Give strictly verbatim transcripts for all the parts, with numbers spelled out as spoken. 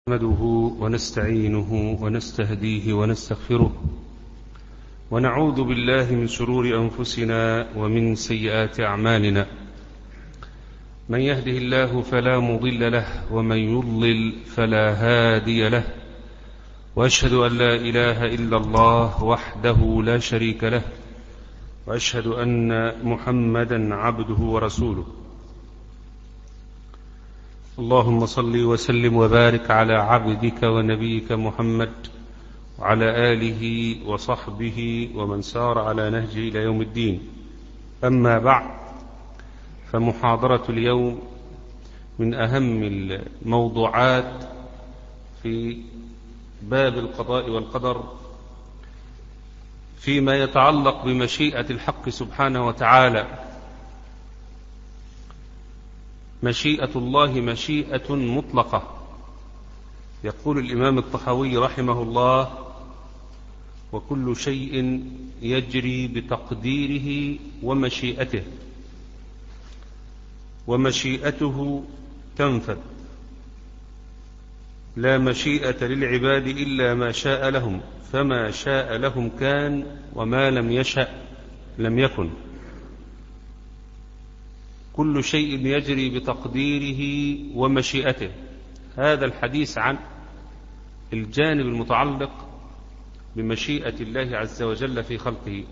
نحمده ونستعينه ونستهديه ونستغفره ونعوذ بالله من شرور أنفسنا ومن سيئات أعمالنا. من يهده الله فلا مضل له ومن يضلل فلا هادي له، وأشهد أن لا إله إلا الله وحده لا شريك له، وأشهد أن محمدا عبده ورسوله. اللهم صل وسلم وبارك على عبدك ونبيك محمد وعلى آله وصحبه ومن سار على نهجه إلى يوم الدين. أما بعد، فمحاضرة اليوم من أهم الموضوعات في باب القضاء والقدر فيما يتعلق بمشيئة الحق سبحانه وتعالى. مشيئة الله مشيئة مطلقة. يقول الإمام الطحاوي رحمه الله: وكل شيء يجري بتقديره ومشيئته، ومشيئته تنفذ. لا مشيئة للعباد إلا ما شاء لهم، فما شاء لهم كان وما لم يشأ لم يكن. كل شيء يجري بتقديره ومشيئته. هذا الحديث عن الجانب المتعلق بمشيئة الله عز وجل في خلقه.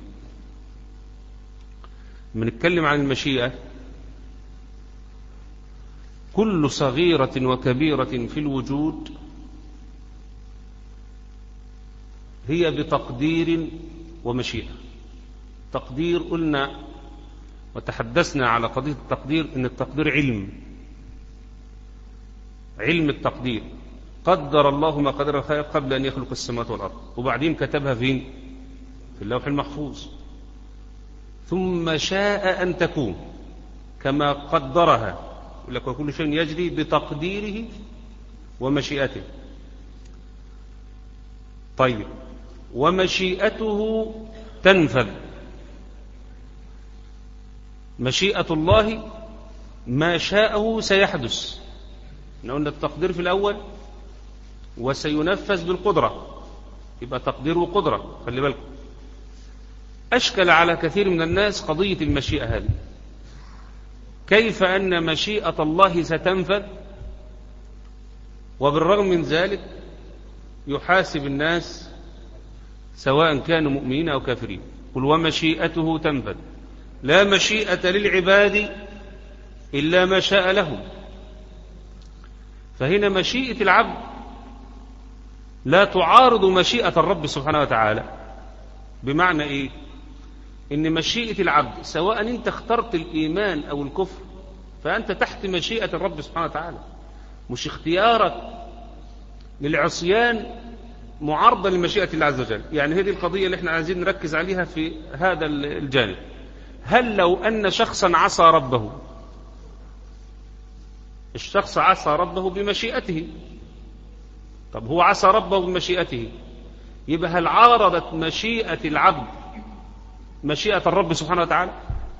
بنتكلم عن المشيئة، كل صغيرة وكبيرة في الوجود هي بتقدير ومشيئة. تقدير، قلنا وتحدثنا على قضية التقدير، إن التقدير علم علم التقدير. قدر الله ما قدر الخير قبل أن يخلق السماوات والأرض، وبعدين كتبها فين؟ في اللوح المحفوظ. ثم شاء أن تكون كما قدرها. يقول لك وكل شيء يجري بتقديره ومشيئته. طيب، ومشيئته تنفذ. مشيئة الله ما شاءه سيحدث. قلنا التقدير في الأول وسينفذ بالقدرة، يبقى تقدير وقدرة. خلي بالكم، أشكل على كثير من الناس قضية المشيئة هذه. كيف أن مشيئة الله ستنفذ وبالرغم من ذلك يحاسب الناس سواء كانوا مؤمنين أو كافرين؟ قل ومشيئته تنفذ. لا مشيئة للعباد إلا ما شاء لهم. فهنا مشيئة العبد لا تعارض مشيئة الرب سبحانه وتعالى. بمعنى إيه؟ إن مشيئة العبد سواء أنت اخترت الإيمان أو الكفر فأنت تحت مشيئة الرب سبحانه وتعالى. مش اختيارك للعصيان معارضة لمشيئة الله عز وجل. يعني هذه القضية اللي احنا عايزين نركز عليها في هذا الجانب. هل لو أن شخصا عصى ربه، الشخص عصى ربه بمشيئته، طب هو عصى ربه بمشيئته، يبقى هل عارضت مشيئة العبد مشيئة الرب سبحانه وتعالى؟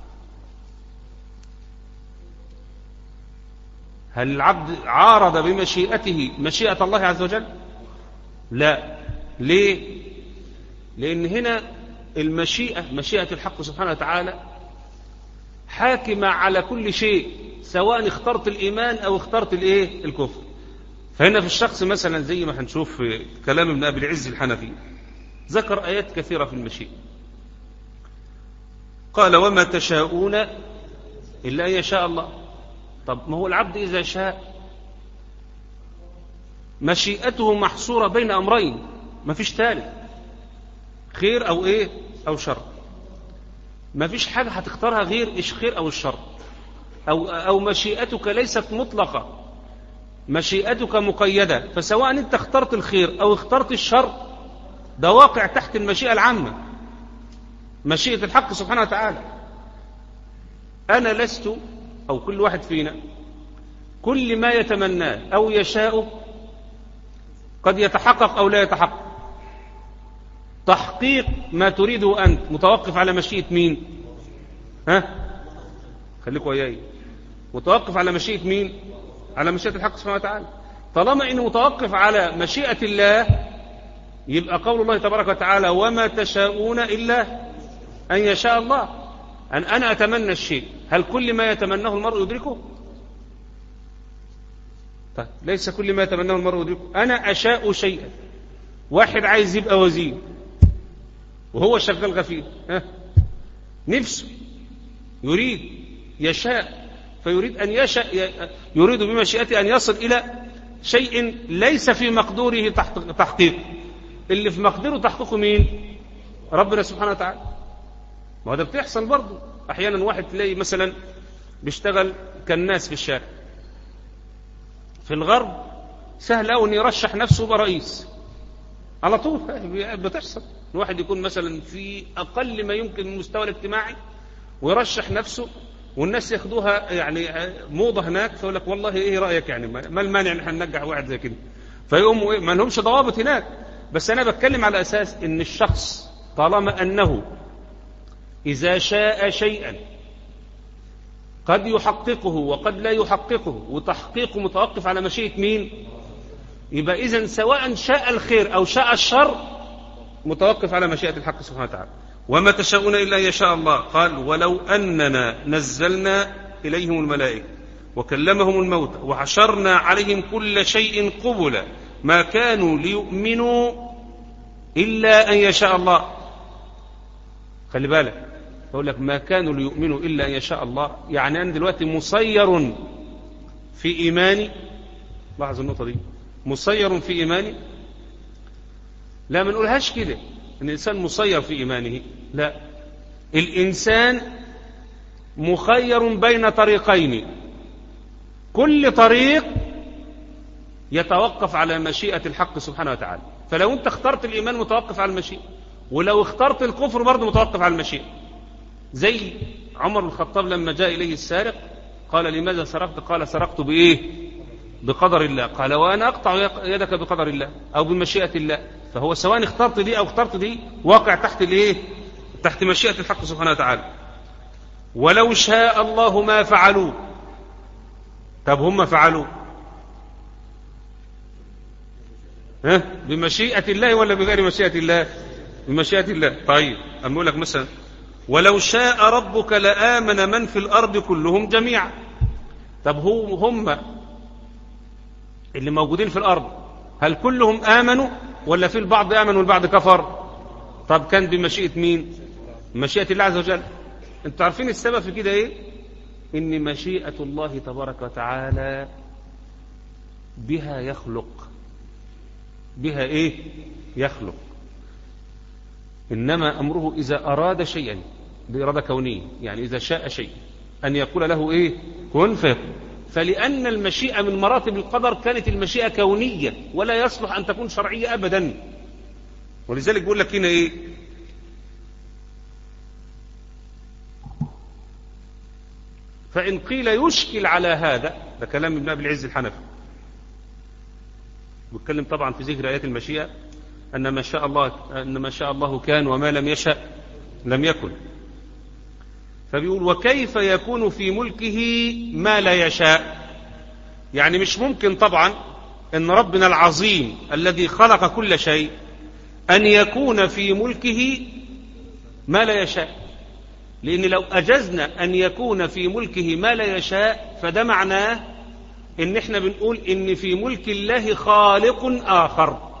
هل العبد عارض بمشيئته مشيئة الله عز وجل؟ لا. ليه؟ لأن هنا المشيئة، مشيئة الحق سبحانه وتعالى، حاكمة على كل شيء سواء اخترت الإيمان أو اخترت الإيه؟ الكفر. فهنا في الشخص مثلا زي ما هنشوف في كلام ابن أبي العز الحنفي، ذكر آيات كثيرة في المشيئة. قال وما تشاءون إلا أن يشاء الله. طب ما هو العبد إذا شاء مشيئته محصورة بين أمرين، ما فيش ثالث، خير أو إيه؟ أو شر. ما فيش حاجة هتختارها غير إيش؟ خير أو الشر. أو, أو مشيئتك ليست مطلقة، مشيئتك مقيدة. فسواء أنت اخترت الخير أو اخترت الشر ده واقع تحت المشيئة العامة، مشيئة الحق سبحانه وتعالى. أنا لست، أو كل واحد فينا، كل ما يتمناه أو يشاء قد يتحقق أو لا يتحقق. تحقيق ما تريده أنت متوقف على مشيئة مين؟ ها؟ خليكوا وياي. متوقف على مشيئة مين؟ على مشيئة الحق سبحانه وتعالى. طالما إنه متوقف على مشيئة الله، يبقى قول الله تبارك وتعالى وما تشاءون إلا أن يشاء الله. أن أنا أتمنى الشيء، هل كل ما يتمناه المرء يدركه؟ طيب ليس كل ما يتمناه المرء يدركه. أنا أشاء شيئا، واحد عايز يبقى وزير وهو شغال غفير، ها نفسه يريد يشاء، فيريد أن يشاء، يريد بمشيئته أن يصل إلى شيء ليس في مقدوره تحقيقه. اللي في مقدوره تحقيقه مين؟ ربنا سبحانه وتعالى. ما هو ده بتحصل برضه أحيانا. واحد تلاقي مثلا بيشتغل كالناس في الشارع، في الغرب سهل أوي أن يرشح نفسه يبقى رئيس على طول. بتحصل الواحد يكون مثلا في أقل ما يمكن من المستوى الاجتماعي ويرشح نفسه، والناس ياخدوها يعني موضة هناك، فيقول لك والله ايه رأيك يعني، ما المانع ان احنا ننجح واحد زي كده، فيقوموا ايه، ما لهمش ضوابط هناك. بس انا بتكلم على اساس ان الشخص طالما انه اذا شاء شيئا قد يحققه وقد لا يحققه، وتحقيقه متوقف على مشيئة مين، يبقى اذا سواء شاء الخير او شاء الشر متوقف على مشيئة الحق سبحانه وتعالى. وما تشاءون إلا أن يشاء الله. قال ولو أننا نزلنا إليهم الملائكة وكلمهم الموتى وحشرنا عليهم كل شيء قبلا ما كانوا ليؤمنوا إلا أن يشاء الله. خلي بالك، أقول لك ما كانوا ليؤمنوا إلا أن يشاء الله، يعني أنا دلوقتي مسير في إيماني. لاحظ النقطة دي، مسير في إيماني. لا ما نقولهاش كده ان الانسان مسير في ايمانه، لا، الانسان مخير بين طريقين، كل طريق يتوقف على مشيئة الحق سبحانه وتعالى. فلو انت اخترت الايمان متوقف على المشيئة، ولو اخترت الكفر برضه متوقف على المشيئة. زي عمر بن الخطاب لما جاء اليه السارق قال لماذا سرقت؟ قال سرقت بايه؟ بقدر الله. قال وانا اقطع يدك بقدر الله او بمشيئة الله. فهو سواء اخترت دي او اخترت دي واقع تحت الايه؟ تحت مشيئة الحق سبحانه وتعالى. ولو شاء الله ما فعلوا. طب هم فعلوا ها بمشيئة الله ولا بغير مشيئة الله؟ بمشيئة الله. طيب اما اقول لك مثلا ولو شاء ربك لآمن من في الارض كلهم جميعا. طب هو هم اللي موجودين في الارض هل كلهم آمنوا ولا في البعض آمن والبعض كفر؟ طب كان بمشيئة مين؟ مشيئة الله عز وجل. انتوا عارفين السبب في كده ايه؟ ان مشيئة الله تبارك وتعالى بها يخلق، بها ايه؟ يخلق. انما امره اذا اراد شيئا بإرادة كونية، يعني اذا شاء شيء ان يقول له ايه؟ كن فيكون. فلأن المشيئة من مراتب القدر كانت المشيئة كونية ولا يصلح أن تكون شرعية أبدا. ولذلك بيقول لك هنا إيه؟ فإن قيل يشكل على هذا، ده كلام ابن أبي العز الحنفي، بيتكلم طبعا في ذكر آيات المشيئة أن ما شاء الله أن ما شاء الله كان وما لم يشأ لم يكن. فبيقول وكيف يكون في ملكه ما لا يشاء؟ يعني مش ممكن طبعا ان ربنا العظيم الذي خلق كل شيء ان يكون في ملكه ما لا يشاء، لان لو اجزنا ان يكون في ملكه ما لا يشاء فده معناه ان احنا بنقول ان في ملك الله خالق اخر.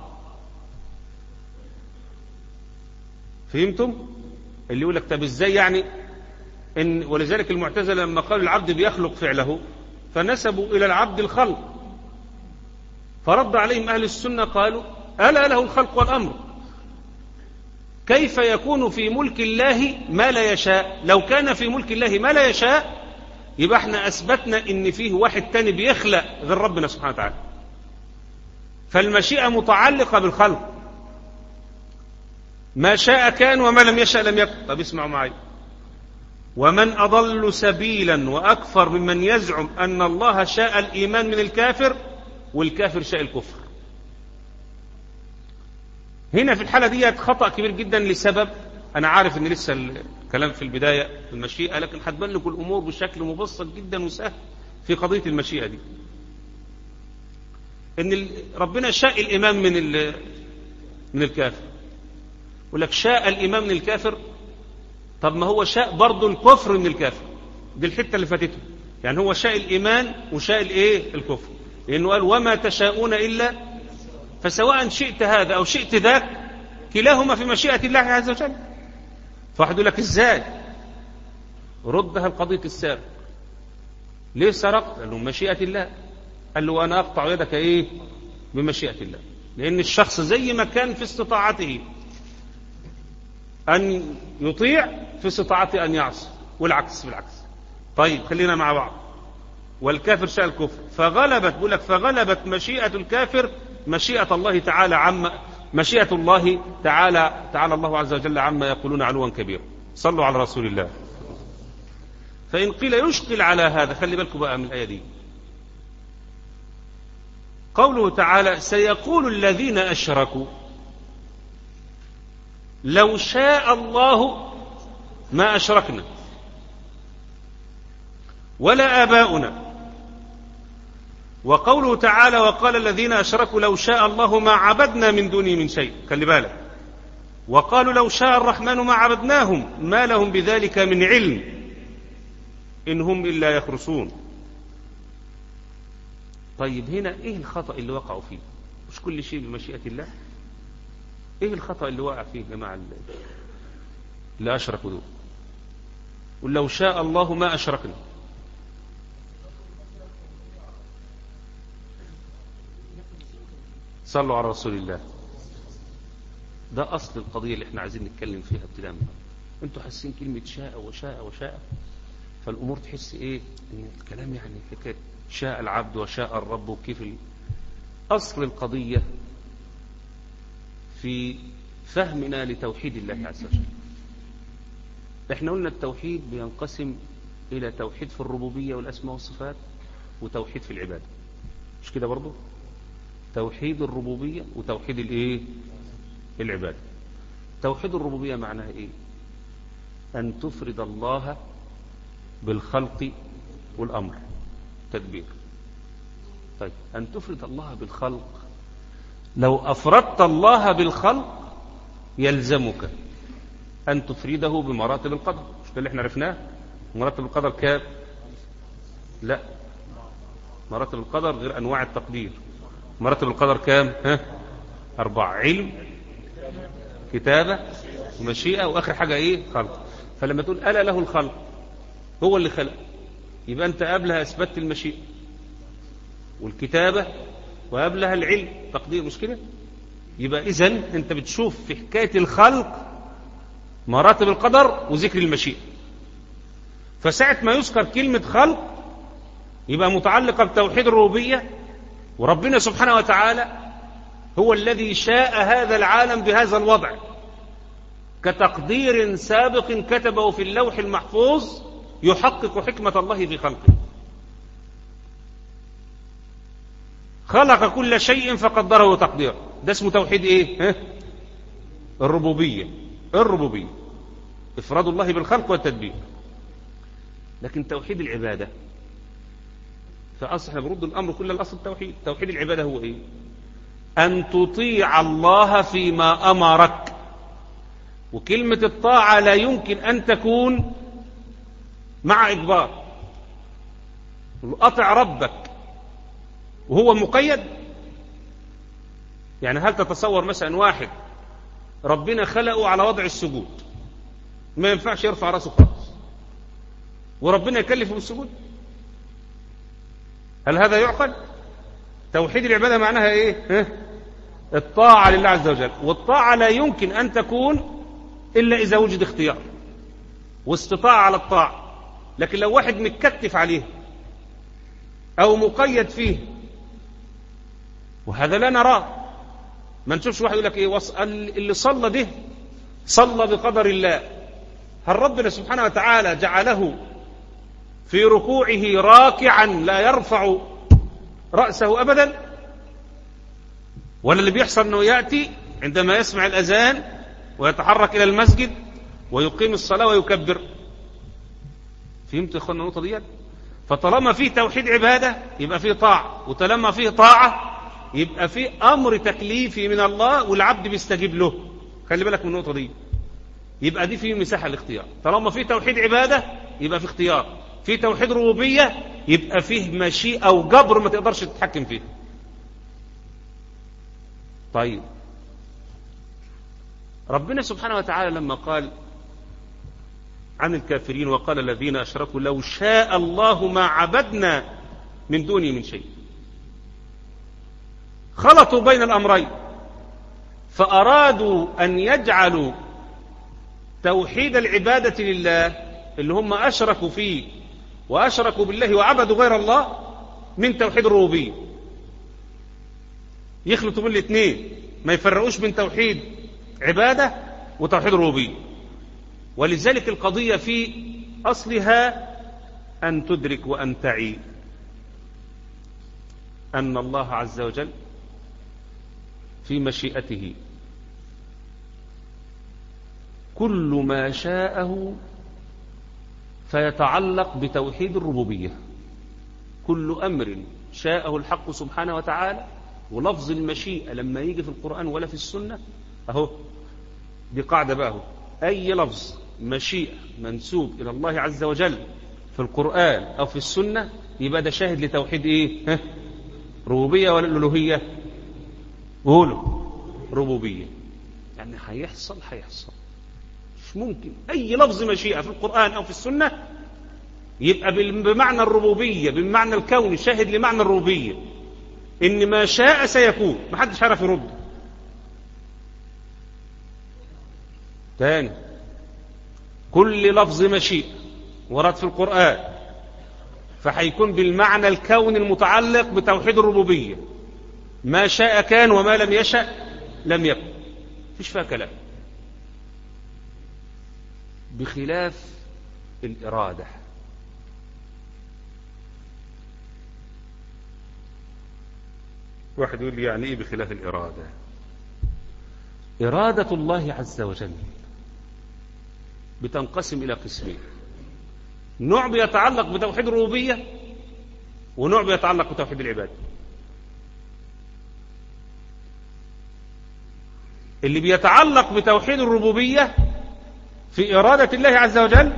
فهمتم؟ اللي يقول لك طب ازاي يعني؟ إن ولذلك المعتزلة لما قالوا العبد بيخلق فعله فنسبوا إلى العبد الخلق، فرد عليهم أهل السنة قالوا ألا له الخلق والأمر، كيف يكون في ملك الله ما لا يشاء؟ لو كان في ملك الله ما لا يشاء يبقى احنا أثبتنا إن فيه واحد تاني بيخلق غير ربنا سبحانه وتعالى. فالمشيئة متعلقة بالخلق، ما شاء كان وما لم يشاء لم يكن. طب اسمعوا معي، ومن أضل سبيلا وأكثر ممن يزعم أن الله شاء الإيمان من الكافر والكافر شاء الكفر. هنا في الحالة دي خطأ كبير جدا لسبب، أنا عارف أن لسه الكلام في البداية في المشيئة، لكن هتبان لكم الأمور بشكل مبسط جدا وسهل في قضية المشيئة دي. ان ربنا شاء الامام من من الكافر، يقول لك شاء الامام من الكافر. طب ما هو شاء برضه الكفر من الكافر، دي الحته اللي فاتته. يعني هو شاء الايمان وشاء الايه الكفر، لانه قال وما تشاءون الا، فسواء شئت هذا او شئت ذاك كلاهما في مشيئه الله عز وجل. فواحد يقول لك ازاي؟ ردها القضيه السارق. ليه سرقت؟ قال له مشيئه الله. قال له انا اقطع يدك ايه؟ بمشيئه الله. لان الشخص زي ما كان في استطاعته ان يطيع، في استطاعته ان يعصي، والعكس بالعكس. طيب خلينا مع بعض. والكافر شاء الكفر، فغلبت، بقول لك فغلبت مشيئة الكافر مشيئة الله تعالى عما مشيئة الله تعالى تعالى الله عز وجل عما يقولون علوا كبيرا. صلوا على رسول الله. فإن قيل يشكل على هذا، خلي بالكم بقى من الآية دي، قوله تعالى سيقول الذين أشركوا لو شاء الله ما أشركنا ولا آباؤنا. وقوله تعالى وقال الذين أشركوا لو شاء الله ما عبدنا من دونه من شيء، خلي بالك. وقالوا لو شاء الرحمن ما عبدناهم ما لهم بذلك من علم إن هم إلا يخرصون. طيب هنا إيه الخطأ اللي وقعوا فيه؟ مش كل شيء بمشيئة الله؟ إيه الخطأ اللي وقع فيه جماعة اللي أشركوا دول؟ ولو شاء الله ما أشركنا. صلوا على رسول الله. ده أصل القضية اللي احنا عايزين نتكلم فيها ابتداء. انتوا حاسين كلمة شاء وشاء وشاء، فالأمور تحس ايه ان الكلام يعني حكاية شاء العبد وشاء الرب، وكيف ال... أصل القضية في فهمنا لتوحيد الله عز وجل. احنا قلنا التوحيد بينقسم إلى توحيد في الربوبية والأسماء والصفات، وتوحيد في العبادة، مش كده برضو؟ توحيد الربوبية وتوحيد الايه العبادة. توحيد الربوبية معناها ايه؟ ان تفرد الله بالخلق والامر تدبير. طيب ان تفرد الله بالخلق، لو افردت الله بالخلق يلزمك ان تفرده بمراتب القدر، مش ده اللي احنا عرفناه؟ مراتب القدر كام؟ لا، مراتب القدر غير انواع التقدير. مراتب القدر كام؟ ها؟ أربعة: علم، كتابة، ومشيئة، وآخر حاجة إيه؟ خلق. فلما تقول ألا له الخلق، هو اللي خلق، يبقى أنت قبلها أثبتت المشيئة والكتابة وقبلها العلم تقدير، مش كده؟ يبقى إذن أنت بتشوف في حكاية الخلق مراتب القدر وذكر المشيئة. فساعة ما يذكر كلمة خلق يبقى متعلقة بتوحيد الربوبية، وربنا سبحانه وتعالى هو الذي شاء هذا العالم بهذا الوضع كتقدير سابق كتبه في اللوح المحفوظ يحقق حكمة الله في خلقه. خلق كل شيء فقدره تقديرا. ده اسمه توحيد ايه؟ الربوبية. الربوبية إفراد الله بالخلق والتدبير. لكن توحيد العبادة، فأصل احنا بنرد الأمر كله لأصل التوحيد. توحيد العبادة هو إيه؟ أن تطيع الله فيما أمرك. وكلمة الطاعة لا يمكن أن تكون مع إجبار. أطع ربك وهو مقيد. يعني هل تتصور مثلا واحد ربنا خلقه على وضع السجود، ما ينفعش يرفع راسه خالص، وربنا يكلفه بالسجود؟ هل هذا يعقل؟ توحيد العبادة معناها ايه؟ الطاعة لله عز وجل. والطاعة لا يمكن ان تكون الا اذا وجد اختيار واستطاعة على الطاعة. لكن لو واحد متكتف عليه او مقيد فيه، وهذا لا نراه، ما نشوفش واحد يقول لك ايه اللي صلى ده صلى بقدر الله. هل ربنا سبحانه وتعالى جعله في ركوعه راكعا لا يرفع رأسه أبدا؟ ولا اللي بيحصل أنه يأتي عندما يسمع الأذان ويتحرك إلى المسجد ويقيم الصلاة ويكبر؟ فهمت يا أخوانا النقطة دي؟ فطالما فيه توحيد عبادة يبقى فيه طاعة، وطالما فيه طاعة يبقى في أمر تكليفي من الله والعبد بيستجيب له. خلي بالك من النقطة دي. يبقى دي فيه مساحة الاختيار. طالما في توحيد عبادة يبقى في اختيار، في توحيد ربوبية يبقى فيه مشيئة أو جبر ما تقدرش تتحكم فيه. طيب ربنا سبحانه وتعالى لما قال عن الكافرين وقال الذين أشركوا لو شاء الله ما عبدنا من دونه من شيء، خلطوا بين الأمرين فأرادوا أن يجعلوا توحيد العبادة لله اللي هم أشركوا فيه وأشركوا بالله وعبدوا غير الله من توحيد الربوبية، يخلطوا بين الاثنين، ما يفرقوش بين توحيد عبادة وتوحيد الربوبية. ولذلك القضية في أصلها أن تدرك وأن تعي أن الله عز وجل في مشيئته كل ما شاءه فيتعلق بتوحيد الربوبية. كل أمر شاءه الحق سبحانه وتعالى، ولفظ المشيئة لما يجي في القرآن ولا في السنة أهو دي قاعدة بقى أهو، أي لفظ مشيئة منسوب إلى الله عز وجل في القرآن أو في السنة يبقى ده شاهد لتوحيد إيه؟ ها؟ ربوبية ولا الألوهية؟ قولوا ربوبية. يعني هيحصل هيحصل مش ممكن أي لفظ مشيئة في القرآن أو في السنة يبقى بمعنى الربوبية، بمعنى الكون، شاهد لمعنى الربوبية، إن ما شاء سيكون، ما حدش عارف يرد. تاني، كل لفظ مشيئة ورد في القرآن فهيكون بالمعنى الكون المتعلق بتوحيد الربوبية، ما شاء كان وما لم يشأ لم يكن، مفيش فيها كلام. بخلاف الإرادة، واحد يقول لي يعني ايه بخلاف الإرادة؟ إرادة الله عز وجل بتنقسم إلى قسمين، نوع بيتعلق بتوحيد الربوبية ونوع بيتعلق بتوحيد العبادة. اللي بيتعلق بتوحيد الربوبية في إرادة الله عز وجل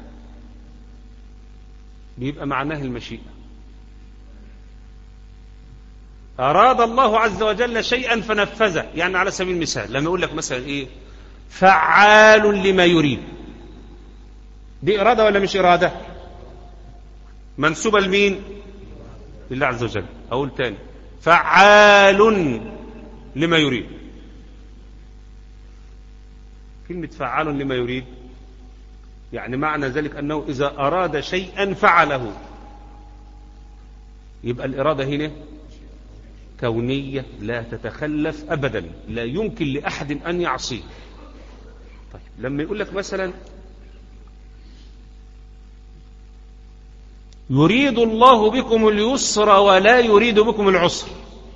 بيبقى معناه المشيئة. أراد الله عز وجل شيئا فنفذه، يعني على سبيل المثال لما يقول لك مثلا إيه فعال لما يريد، دي إرادة ولا مش إرادة؟ منسوبة لمين؟ لله عز وجل. أقول تاني، فعال لما يريد. كلمة فعال لما يريد يعني معنى ذلك أنه إذا أراد شيئا فعله، يبقى الإرادة هنا كونية لا تتخلف أبدا، لا يمكن لأحد أن يعصيه. طيب لما يقول لك مثلا يريد الله بكم اليسر ولا يريد بكم العسر،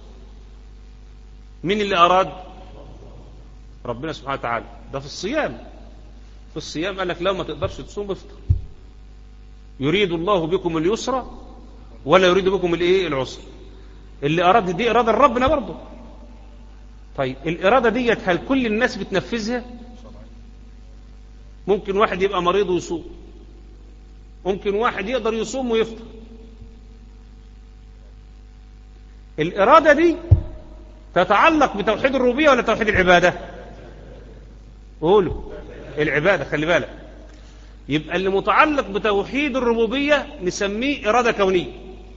مين اللي أراد؟ ربنا سبحانه وتعالى. ده في الصيام، في الصيام قال لك لو ما تقدرش تصوم افطر. يريد الله بكم اليسر ولا يريد بكم الايه؟ العسر. اللي أراد دي إرادة ربنا برضه. طيب الإرادة ديت هل كل الناس بتنفذها؟ ممكن واحد يبقى مريض ويصوم، ممكن واحد يقدر يصوم ويفطر. الإرادة دي تتعلق بتوحيد الربوبية ولا توحيد العبادة؟ قولوا العبادة. خلي بالك، يبقى اللي متعلق بتوحيد الربوبية نسميه إرادة كونية،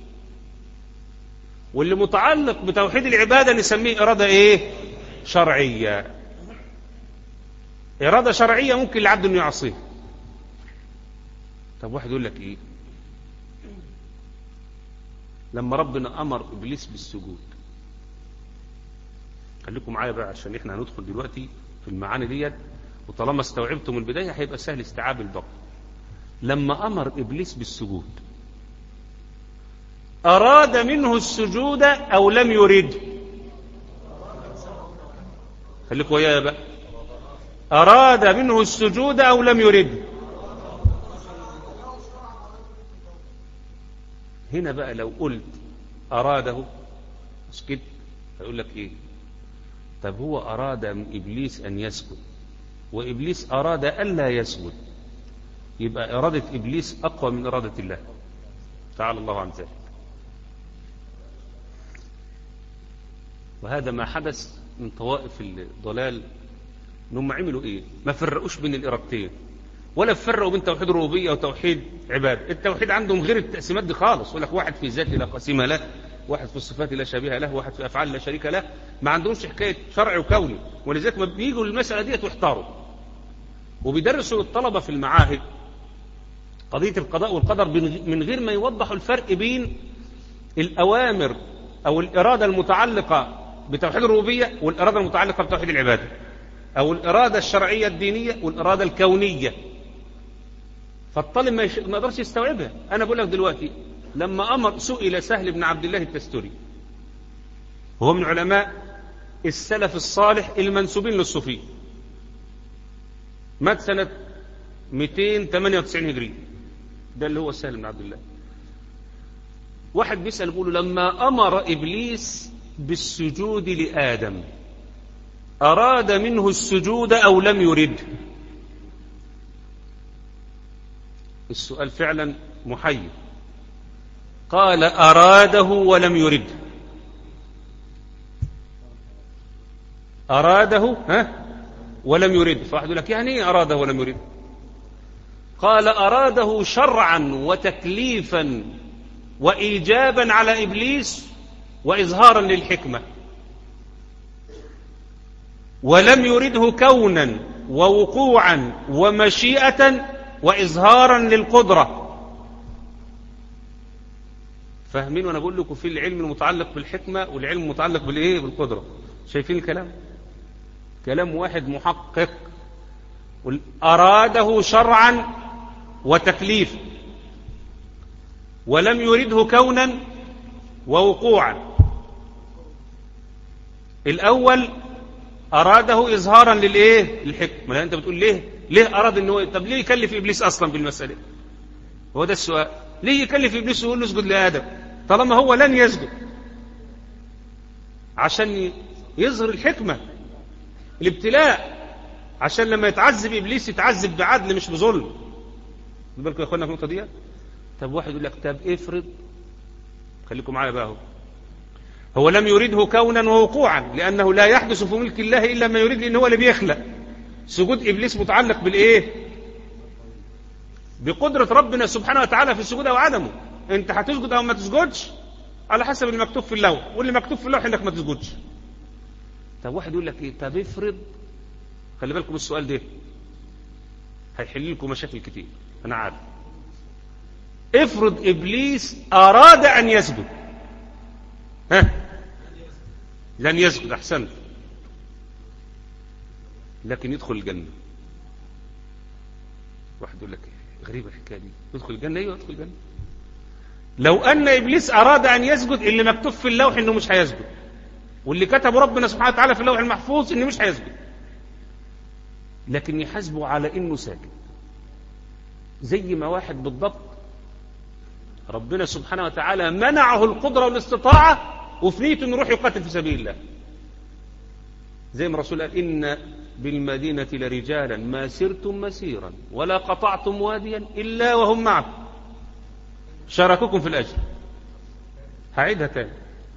واللي متعلق بتوحيد العبادة نسميه إرادة إيه؟ شرعية. إرادة شرعية ممكن العبد أنه يعصيه. طب واحد يقول لك إيه؟ لما ربنا أمر إبليس بالسجود، خليكم معايا بقى عشان إحنا هندخل دلوقتي في المعاني ديت، وطالما استوعبتم البداية هيبقى سهل استيعاب الباقي. لما أمر إبليس بالسجود أراد منه السجود أو لم يريد؟ خليكم ويايا بقى، أراد منه السجود أو لم يرد؟ هنا بقى لو قلت أراده اسكت، هيقول لك ايه؟ طب هو اراد من ابليس ان يسجد وابليس اراد الا يسجد، يبقى اراده ابليس اقوى من اراده الله تعالى الله عن ذلك. وهذا ما حدث من طوائف الضلال، انهم عملوا ايه؟ ما فرقوش بين الارادتين، ولا فرقوا بين توحيد الربوبيه وتوحيد عباده. التوحيد عندهم غير التقسيمات دي خالص، يقول لك واحد في ذاته لا قسيمه له، واحد في الصفات لا شبيه له، واحد في افعال لا شريك له. ما عندهمش حكايه شرع وكوني، ولذلك ما بييجوا للمساله ديت واحتاروا. وبيدرسوا الطلبه في المعاهد قضيه القضاء والقدر من غير ما يوضحوا الفرق بين الاوامر او الاراده المتعلقه بتوحيد الربوبيه والاراده المتعلقه بتوحيد العباده، او الاراده الشرعيه الدينيه والاراده الكونيه. فالطالب ما يقدرش يستوعبها. انا بقول لك دلوقتي، لما امر سئل سهل بن عبد الله التستوري، وهو من علماء السلف الصالح المنسوبين للصوفيه، مات سنه مئتين وثمانية وتسعين هجري، ده اللي هو سهل بن عبد الله. واحد بيسأل بيقول له لما امر ابليس بالسجود لآدم اراد منه السجود او لم يرد؟ السؤال فعلا محير. قال اراده ولم يرد. اراده ها ولم يرد. فواحد يقول لك يعني ايه اراده ولم يرد؟ قال اراده شرعا وتكليفا وايجابا على ابليس واظهارا للحكمه، ولم يرده كونا ووقوعا ومشيئه واظهارا للقدره. فاهمين؟ وانا بقول لكم في العلم المتعلق بالحكمه والعلم المتعلق بالايه؟ بالقدره. شايفين الكلام؟ كلام واحد محقق. اراده شرعا وتكليفا ولم يرده كونا ووقوعا. الاول اراده اظهارا للايه؟ للحكمه. انت بتقول ليه ليه اراد ان هو، طب ليه يكلف ابليس اصلا بالمساله؟ هو ده السؤال. ليه يكلف ابليس ويقول له اسجد لادم طالما هو لن يسجد؟ عشان يظهر الحكمه، الابتلاء، عشان لما يتعذب ابليس يتعذب بعدل مش بظلم. خدوا بالكم يا اخوانا في النقطه دي. طب واحد يقول لك طب افرض، خليكم معايا بقى، هو هو لم يرده كونا ووقوعا، لانه لا يحدث في ملك الله الا ما يريد، لان هو اللي بيخلق. سجود ابليس متعلق بالايه؟ بقدره ربنا سبحانه وتعالى في السجود او عدمه. انت هتسجد او ما تسجدش على حسب المكتوب في اللوح، واللي مكتوب في اللوح انك ما تسجدش. طب واحد يقول لك ايه؟ طب افرض، خلي بالكم السؤال ده هيحل لكم مشاكل كتير انا عارف. افرض ابليس اراد ان يسجد، ها لن يسجد، احسنت، لكن يدخل الجنه. واحد يقول لك ايه غريبه الحكايه دي، يدخل الجنه؟ ايوه يدخل الجنه. لو ان ابليس اراد ان يسجد، اللي مكتوب في اللوح انه مش هيسجد، واللي كتبه ربنا سبحانه وتعالى في اللوح المحفوظ انه مش هيسجد، لكن يحاسبه على انه ساجد. زي ما واحد بالضبط ربنا سبحانه وتعالى منعه القدره والاستطاعه وفي نيته انه يروح يقاتل في سبيل الله. زي ما الرسول قال ان بالمدينه لرجالا ما سرتم مسيرا ولا قطعتم واديا الا وهم معكم شاركوكم في الاجر. هعيدها تاني.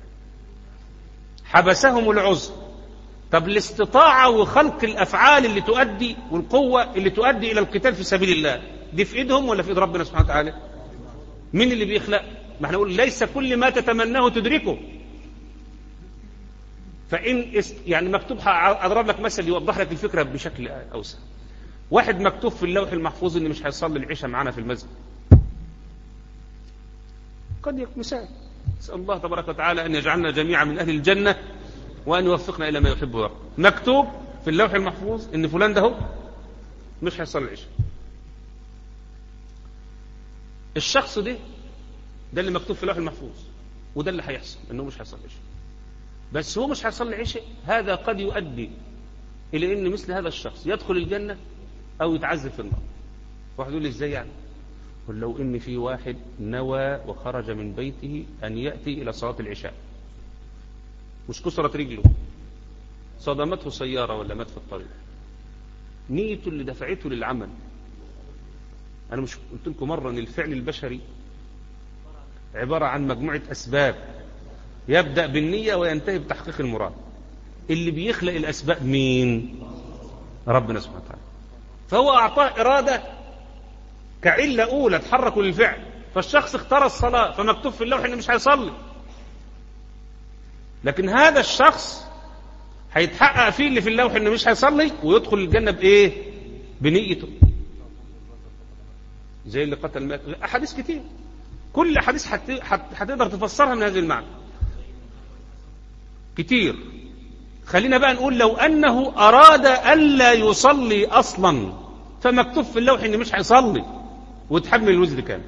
حبسهم العذر. طب الاستطاعه وخلق الافعال اللي تؤدي والقوه اللي تؤدي الى القتال في سبيل الله دي في ايدهم ولا في ايد ربنا سبحانه وتعالى؟ مين اللي بيخلق؟ ما احنا نقول ليس كل ما تتمناه تدركه. فإن است... يعني مكتوب، أضرب لك مثل يوضح لك الفكرة بشكل أوسع. واحد مكتوب في اللوح المحفوظ إن مش هيصلي العشاء معانا في المسجد، قد يكون مثال. نسأل الله تبارك وتعالى أن يجعلنا جميعا من أهل الجنة وأن يوفقنا إلى ما يحب ويرضى. مكتوب في اللوح المحفوظ إن فلان ده هو مش هيصلي العشاء. الشخص ده ده اللي مكتوب في اللوح المحفوظ، وده اللي هيحصل إنه مش هيصلي العشاء. بس هو مش هيصلي العشاء. هذا قد يؤدي إلى أن مثل هذا الشخص يدخل الجنة أو يتعذب في النار. واحد يقول لي إزاي يعني؟ قل لو إن في واحد نوى وخرج من بيته أن يأتي إلى صلاة العشاء، مش كسرت رجله، صدمته سيارة ولا مات في الطريق، نيته اللي دفعته للعمل. أنا مش قلت لكم مرة أن الفعل البشري عبارة عن مجموعة أسباب يبدأ بالنية وينتهي بتحقيق المراد. اللي بيخلق الأسباب مين؟ ربنا سبحانه وتعالى. فهو أعطاه إرادة كعلة أولى تحركوا للفعل، فالشخص اختار الصلاة فمكتوب في اللوح إنه مش هيصلي، لكن هذا الشخص هيتحقق فيه اللي في اللوح إنه مش هيصلي ويدخل الجنة بإيه؟ بنيته. زي اللي قتل مات. أحاديث كتير، كل أحاديث هتقدر تفسرها من هذه المعنى كتير. خلينا بقى نقول لو أنه أراد ألا يصلي أصلا فمكتوب في اللوح إنه مش هيصلي وتحمل الوزر كامل.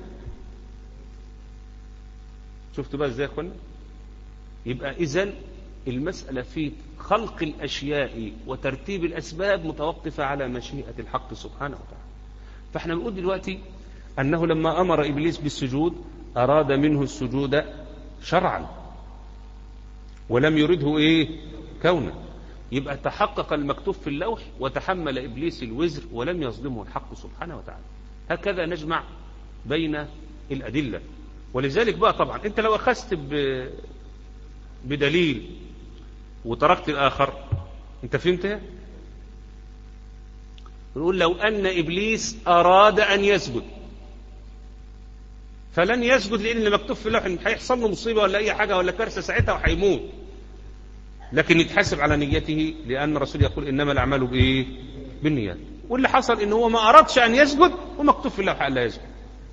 شفتوا بقى ازاي يا اخوانا؟ يبقى إذن المسألة في خلق الأشياء وترتيب الأسباب متوقفة على مشيئة الحق سبحانه وتعالى. فاحنا بنقول دلوقتي أنه لما أمر إبليس بالسجود أراد منه السجود شرعا ولم يرده إيه؟ كونا. يبقى تحقق المكتوب في اللوح وتحمل إبليس الوزر ولم يظلمه الحق سبحانه وتعالى. هكذا نجمع بين الأدلة. ولذلك بقى طبعا أنت لو أخذت بدليل وتركت الآخر أنت فهمتها؟ نقول لو أن إبليس أراد أن يسجد فلن يسجد لأن اللي مكتوب في اللوح إن هيحصل له مصيبة ولا أي حاجة ولا كارثة ساعتها وهيموت، لكن يتحاسب على نيته لأن الرسول يقول إنما الأعمال بإيه؟ بالنيات. واللي حصل إن هو ما أردش أن يسجد ومكتوب في اللوح ألا يسجد.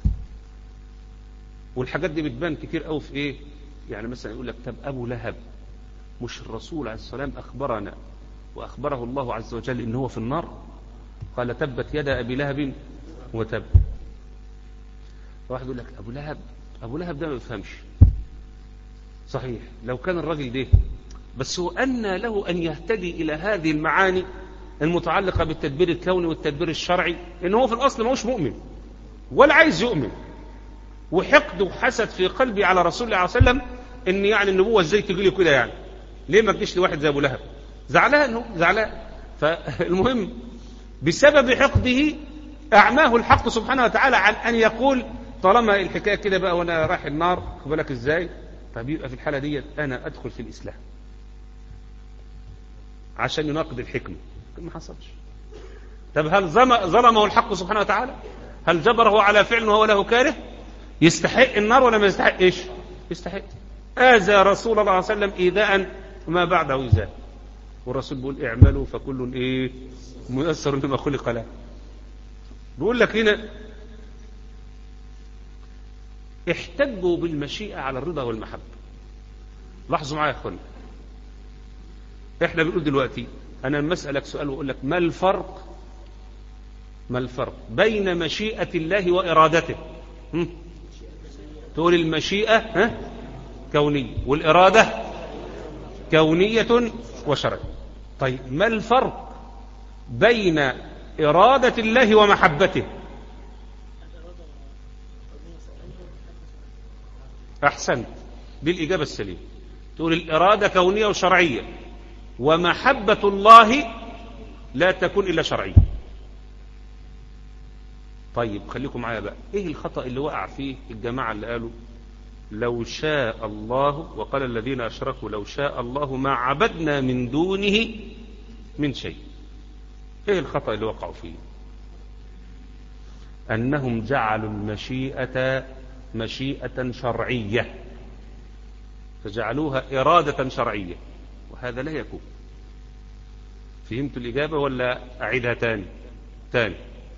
والحاجات دي بتبان كتير قوي في إيه؟ يعني مثلا يقول لك طب أبو لهب مش الرسول عليه السلام أخبرنا وأخبره الله عز وجل إن هو في النار؟ قال تبت يد أبي لهب وتب. واحد يقول لك أبو لهب أبو لهب ده ما يفهمش. صحيح لو كان الراجل ده بس هو أن له أن يهتدي إلى هذه المعاني المتعلقة بالتدبير الكوني والتدبير الشرعي، إنه هو في الأصل ما هوش مؤمن ولا عايز يؤمن، وحقد وحسد في قلبي على رسول الله صلى الله عليه وسلم إن يعني النبوة إزاي تجي له كده، يعني ليه ما تجيش لواحد زي أبو لهب؟ زعلان زعلان. فالمهم بسبب حقده أعماه الحق سبحانه وتعالى عن أن يقول طالما الحكاية كده بقى وأنا رايح النار خد بالك إزاي، طب يبقى في الحالة دي أنا أدخل في الإسلام عشان يناقض الحكمة. ما حصلش. طب هل ظلمه الحق سبحانه وتعالى؟ هل جبره على فعل وهو له كاره؟ يستحق النار ولا ما يستحقش؟ يستحق. آذى رسول الله صلى الله عليه وسلم إيذاء ما بعده إيذاء، والرسول بيقول اعملوا فكل إيه ميسر لما خلق له. بيقول لك هنا احتجوا بالمشيئة على الرضا والمحبة. لاحظوا معايا يا اخوانا، احنا بنقول دلوقتي انا لما اسالك سؤال واقول لك ما الفرق ما الفرق بين مشيئة الله وإرادته؟ هم؟ تقول المشيئة ها؟ كونية والإرادة كونية وشرعية. طيب ما الفرق بين إرادة الله ومحبته؟ أحسنت، دي الإجابة السليمة. تقول الإرادة كونية وشرعية ومحبة الله لا تكون إلا شرعية. طيب خليكم معايا بقى، إيه الخطأ اللي وقع فيه الجماعة اللي قالوا لو شاء الله وقال الذين أشركوا لو شاء الله ما عبدنا من دونه من شيء؟ إيه الخطأ اللي وقعوا فيه؟ أنهم جعلوا المشيئة مشيئة شرعية فجعلوها إرادة شرعية، وهذا لا يكون. فهمتوا الإجابة ولا أعيدها تاني؟ تاني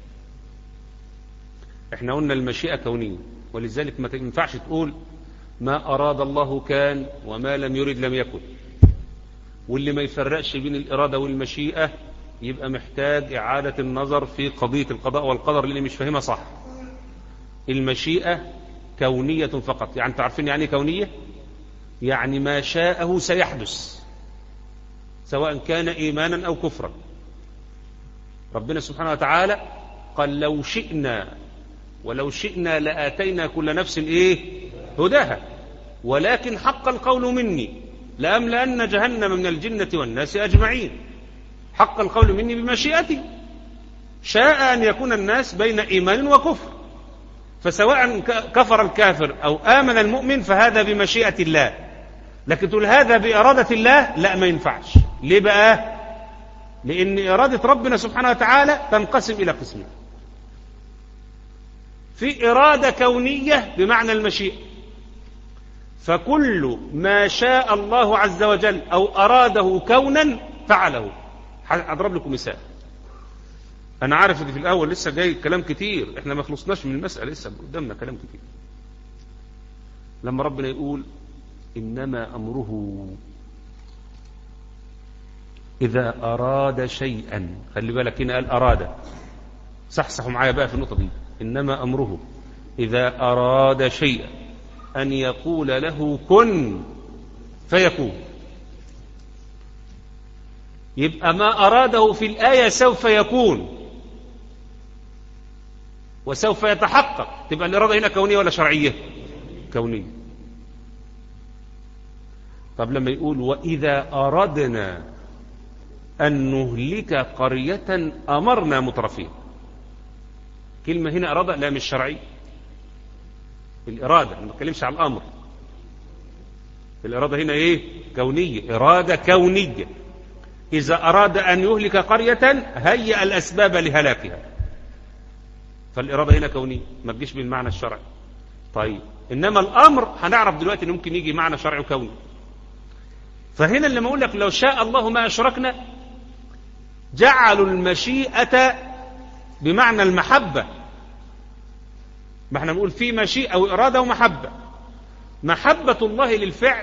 احنا قلنا المشيئة كونية، ولذلك ما ينفعش تقول ما أراد الله كان وما لم يرد لم يكن. واللي ما يفرقش بين الإرادة والمشيئة يبقى محتاج إعادة النظر في قضية القضاء والقدر اللي مش فاهمها صح. المشيئة كونية فقط، يعني تعرفين يعني كونية؟ يعني ما شاءه سيحدث سواء كان إيمانا أو كفرا. ربنا سبحانه وتعالى قال لو شئنا ولو شئنا لآتينا كل نفس إيه هداها ولكن حق القول مني لأملأن جهنم من الجنة والناس أجمعين حق القول مني بمشيئتي. شاء أن يكون الناس بين إيمان وكفر، فسواء كفر الكافر أو آمن المؤمن فهذا بمشيئة الله، لكن تقول هذا بإرادة الله لا، ما ينفعش. ليه بقى؟ لأن إرادة ربنا سبحانه وتعالى تنقسم إلى قسمين: في إرادة كونية بمعنى المشيئة، فكل ما شاء الله عز وجل أو أراده كونا فعله. أضرب لكم مثال. أنا عارف إن في الأول لسه جاي كلام كتير، إحنا ما خلصناش من المسألة، لسه قدامنا كلام كتير. لما ربنا يقول إنما أمره إذا أراد شيئا، خلي بالك هنا قال أراد، صحصحوا معايا بقى في النقطة دي. إنما أمره إذا أراد شيئا أن يقول له كن فيكون. يبقى ما أراده في الآية سوف يكون وسوف يتحقق. تبقى الإرادة هنا كونية ولا شرعية؟ كونية. طب لما يقول وإذا أردنا أن نهلك قرية أمرنا مترفين، كلمة هنا أرادة لا مش شرعية. الإرادة ما نتكلمش على الأمر، الإرادة هنا إيه؟ كونية، إرادة كونية. إذا أراد أن يهلك قرية هيأ الأسباب لهلاكها، فالإرادة هنا كونية، ما تجيش بالمعنى الشرعي. طيب إنما الأمر هنعرف دلوقتي إنه ممكن يجي معنى شرعي وكوني. فهنا لما أقول لك لو شاء الله ما أشركنا، جعلوا المشيئة بمعنى المحبة. ما احنا بنقول في مشيئة وإرادة ومحبة. محبة الله للفعل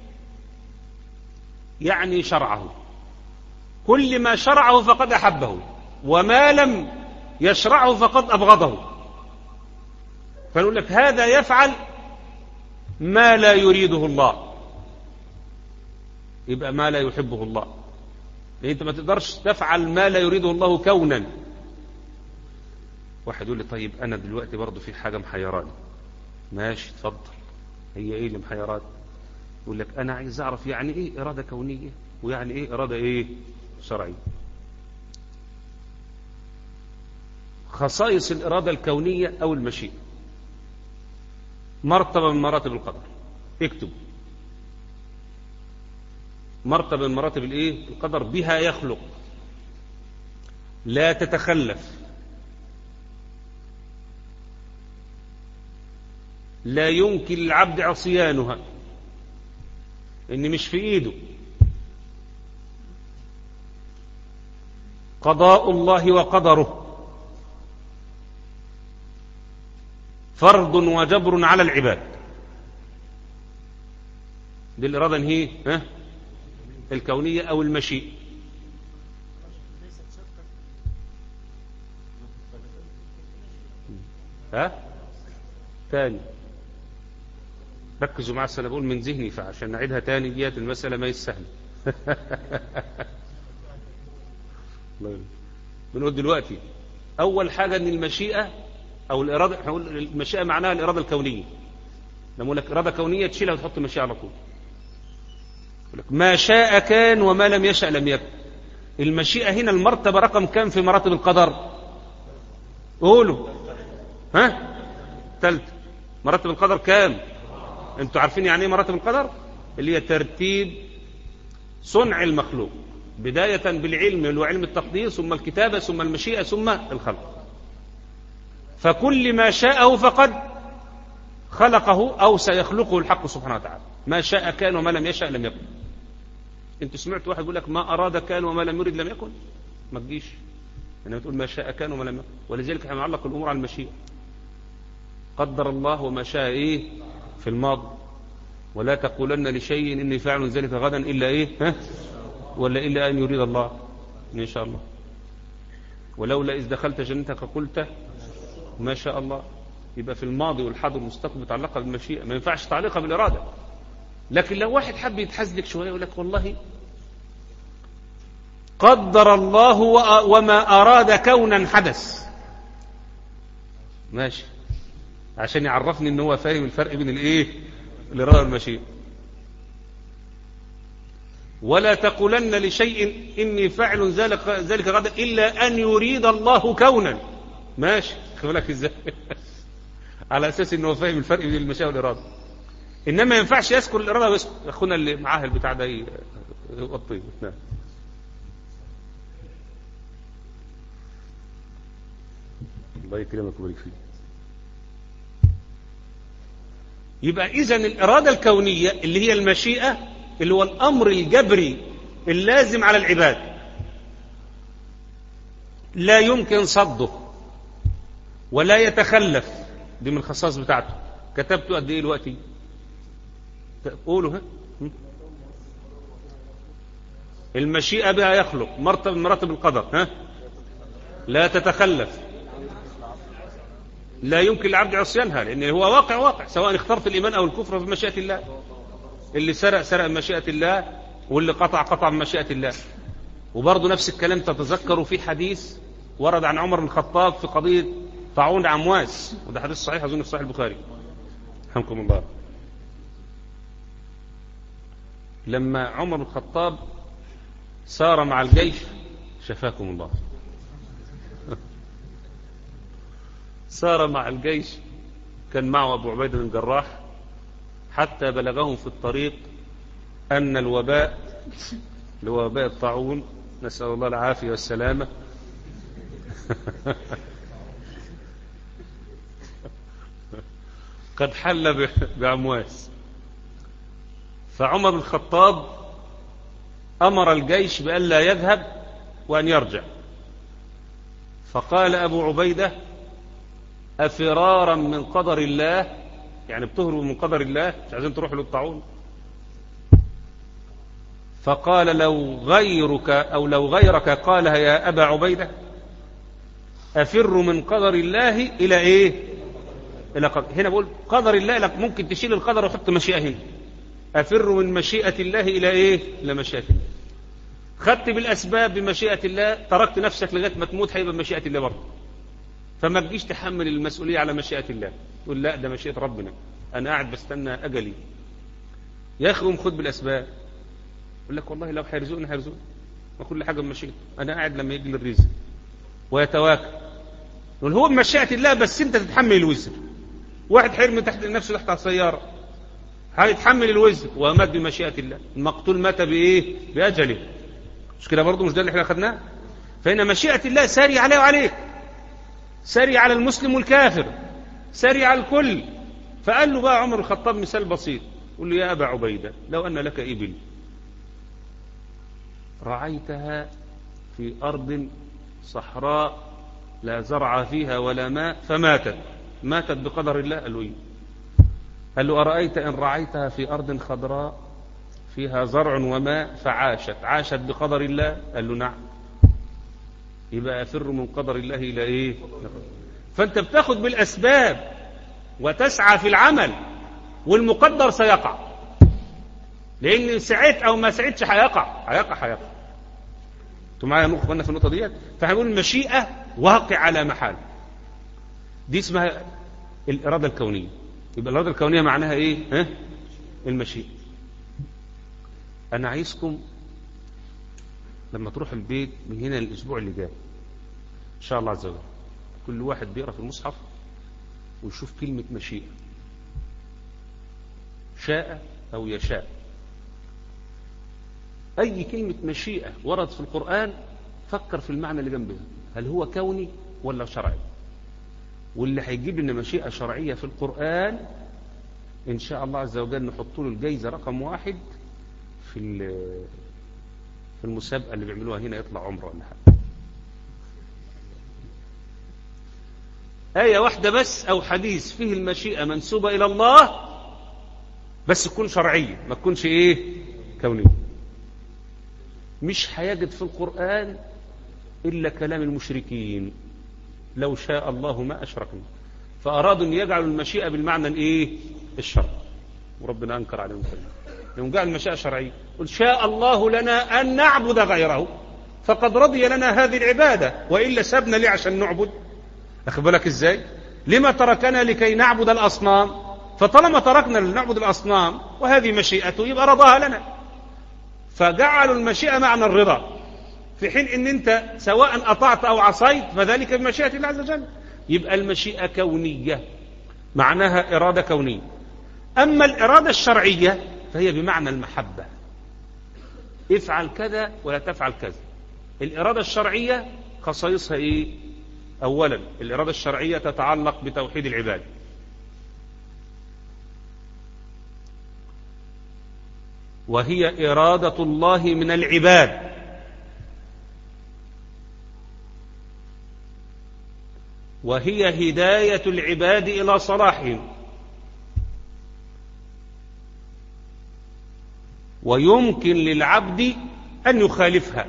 يعني شرعه، كل ما شرعه فقد أحبه، وما لم يشرعه فقد أبغضه. فنقول لك هذا يفعل ما لا يريده الله، يبقى ما لا يحبه الله، لأن أنت ما تقدرش تفعل ما لا يريده الله كونا. واحد يقول لي طيب أنا دلوقتي برضو في حاجة محيراني. ماشي اتفضل، هي إيه اللي محيراني؟ يقول لك أنا عايز أعرف يعني إيه إرادة كونية ويعني إيه إرادة إيه شرعية. خصائص الإرادة الكونية أو المشيئة: مرتبة من مراتب القدر، اكتب مرتبة من مراتب الإيه القدر، بها يخلق، لا تتخلف، لا يمكن للعبد عصيانها، إن مش في إيده. قضاء الله وقدره فرض وجبر على العباد. دي الإرادة هي ها الكونية أو المشيئة. ها تاني ركزوا مع السنة، بقول من ذهني فعشان نعيدها تاني، ديت المسألة ما يسهل. بنقول دلوقتي أول حاجة أن المشيئة أو الإرادة، هنقول المشيئة معناها الإرادة الكونية. لما أقول لك إرادة كونية تشيلها وتحط المشيئة على طول. لك ما شاء كان وما لم يشأ لم يكن. المشيئة هنا المرتبة رقم كم في مراتب القدر؟ قولوا ها ثالثة. مراتب القدر كام؟ انتوا عارفين يعني ايه مراتب القدر؟ اللي هي ترتيب صنع المخلوق، بداية بالعلم اللي هو علم التقدير، ثم الكتابة، ثم المشيئة، ثم الخلق. فكل ما شاءه فقد خلقه أو سيخلقه الحق سبحانه وتعالى. ما شاء كان وما لم يشأ لم يكن. انتوا سمعت واحد يقول لك ما أراد كان وما لم يرد لم يكن؟ ما تجيش يعني بتقول ما شاء كان وما لم يكن. ولذلك احنا نعلق الأمور على المشيئة. قدر الله وما شاء ايه في الماضي، ولا تقولن لشيء إني فاعل ذلك غدا إلا إيه ها ولا إلا أن يريد الله إن شاء الله. ولولا إذ دخلت جنتك قلت ما شاء الله. يبقى في الماضي والحاضر والمستقبل متعلقة بالمشيئة، ما ينفعش تعليقها بالإرادة. لكن لو واحد حب يتحزلك شوية يقول لك والله قدر الله وما أراد كونا حدث، ماشي، عشان يعرفني ان هو فاهم الفرق بين الايه الإرادة والمشيئة. ولا تقولن لشيء إني فاعل ذلك ذلك غدا إلا أن يريد الله كونا. ماشي، خد بالك ازاي على أساس إنه فاهم الفرق بين المشيئة والإرادة. إنما ما ينفعش يذكر الإرادة بس. أخونا اللي معاه البتاع ده يغطيه. نعم. الله يكرمك ويبارك فيك. يبقى إذن الإرادة الكونية اللي هي المشيئة اللي هو الأمر الجبري اللازم على العباد لا يمكن صده ولا يتخلف. دي من الخصائص بتاعته. كتبته قد ايه دلوقتي؟ قولوا ها. المشيئة بها يخلق مرتب من مراتب القدر. ها، لا تتخلف، لا يمكن للعبد عصيانها، لأن هو واقع واقع سواء اخترت الإيمان أو الكفر في مشيئة الله. اللي سرق سرق من مشيئة الله، واللي قطع قطع من مشيئة الله. وبرضه نفس الكلام تتذكروا في حديث ورد عن عمر بن الخطاب في قضية طاعون عمواس، وده حديث صحيح أظن في صحيح البخاري رحمكم الله. لما عمر بن الخطاب سار مع الجيش، شفاكم الله، سار مع الجيش، كان معه أبو عبيدة بن الجراح، حتى بلغهم في الطريق أن الوباء لوباء الطاعون، نسأل الله العافية والسلامة، قد حل بعمواس. فعمر بن الخطاب أمر الجيش بأن لا يذهب وأن يرجع. فقال أبو عبيدة: أفرارا من قدر الله، يعني بتهربوا من قدر الله، مش عايزين تروحوا للطاعون. فقال: لو غيرك أو لو غيرك قالها يا أبا عبيدة، أفر من قدر الله إلى إيه؟ إلى قدر. هنا بقول قدر الله، لك ممكن تشيل القدر وحط مشيئة هنا. أفر من مشيئة الله إلى إيه؟ إلى مشيئة الله. خدت بالأسباب بمشيئة الله، تركت نفسك لغاية ما تموت، هيبقى بمشيئة الله برضه. فما تجيش تحمل المسؤولية على مشيئة الله، تقول لا ده مشيئة ربنا، أنا قاعد بستنى أجلي. يا أخي قوم خد بالأسباب. يقول لك والله لو هيرزقني هيرزقني، وكل حاجة بمشيئته، أنا قاعد لما يجي الرزق ويتواكل. يقول هو بمشيئة الله، بس أنت تتحمل الوزر. واحد حرم تحت نفسه تحت السيارة، هيتحمل الوزر ومات بمشيئة الله. المقتول مات بإيه؟ بأجله. مش كده برضه؟ مش ده اللي احنا أخذناه؟ فإن مشيئة الله ساري عليه وعليك، ساري على المسلم والكافر، ساري على الكل. فقال له بقى عمر الخطاب مثال بسيط، قل له: يا أبا عبيدة، لو أن لك إبل رعيتها في أرض صحراء لا زرع فيها ولا ماء فماتت، ماتت بقدر الله؟ قال له إيه؟ قال له: أرأيت إن رعيتها في أرض خضراء فيها زرع وماء فعاشت، عاشت بقدر الله؟ قال له: نعم. يبقى أفر من قدر الله إلى إيه؟ فأنت بتاخد بالأسباب وتسعى في العمل، والمقدر سيقع، لأن سعيت أو ما سعيتش هيقع هيقع هيقع. أنتوا معايا نقطة قلنا في النقطة ديت؟ فهنقول المشيئة واقع على محال. دي اسمها الإرادة الكونية. يبقى الإرادة الكونية معناها إيه؟ ها؟ المشيئة. أنا عايزكم لما تروح البيت من هنا الأسبوع اللي جاي إن شاء الله عز وجل، كل واحد بيقرأ في المصحف ويشوف كلمة مشيئة، شاء أو يشاء. أي كلمة مشيئة ورد في القرآن فكر في المعنى اللي جنبها، هل هو كوني ولا شرعي؟ واللي هيجيب لنا مشيئة شرعية في القرآن إن شاء الله عز وجل نحط له الجايزة رقم واحد في في المسابقة اللي بيعملوها هنا، يطلع عمره ولا حاجة. آية واحدة بس أو حديث فيه المشيئة منسوبة إلى الله، بس تكون شرعية، ما تكونش إيه؟ كونية. مش هيجد في القرآن إلا كلام المشركين: لو شاء الله ما أشركنا. فأرادوا أن يجعلوا المشيئة بالمعنى الإيه؟ الشرع، وربنا أنكر عليهم كلام. يوم جعل المشيئة شرعية، قل: شاء الله لنا أن نعبد غيره فقد رضي لنا هذه العبادة، وإلا سبنا ليه عشان نعبد؟ أخذ بالك إزاي؟ لما تركنا لكي نعبد الأصنام؟ فطالما تركنا لنعبد الأصنام وهذه مشيئته يبقى رضاها لنا. فجعلوا المشيئة معنى الرضا، في حين ان انت سواء اطعت او عصيت فذلك بمشيئة الله عز وجل. يبقى المشيئة كونية، معناها إرادة كونية. أما الإرادة الشرعية فهي بمعنى المحبة، افعل كذا ولا تفعل كذا. الإرادة الشرعية خصائصها إيه؟ أولا الإرادة الشرعية تتعلق بتوحيد العباد، وهي إرادة الله من العباد، وهي هداية العباد إلى صلاحهم، ويمكن للعبد أن يخالفها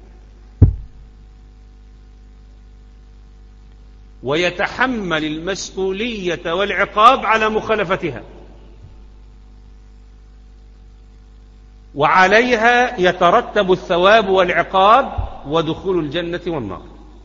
ويتحمل المسؤولية والعقاب على مخالفتها، وعليها يترتب الثواب والعقاب ودخول الجنة والنار.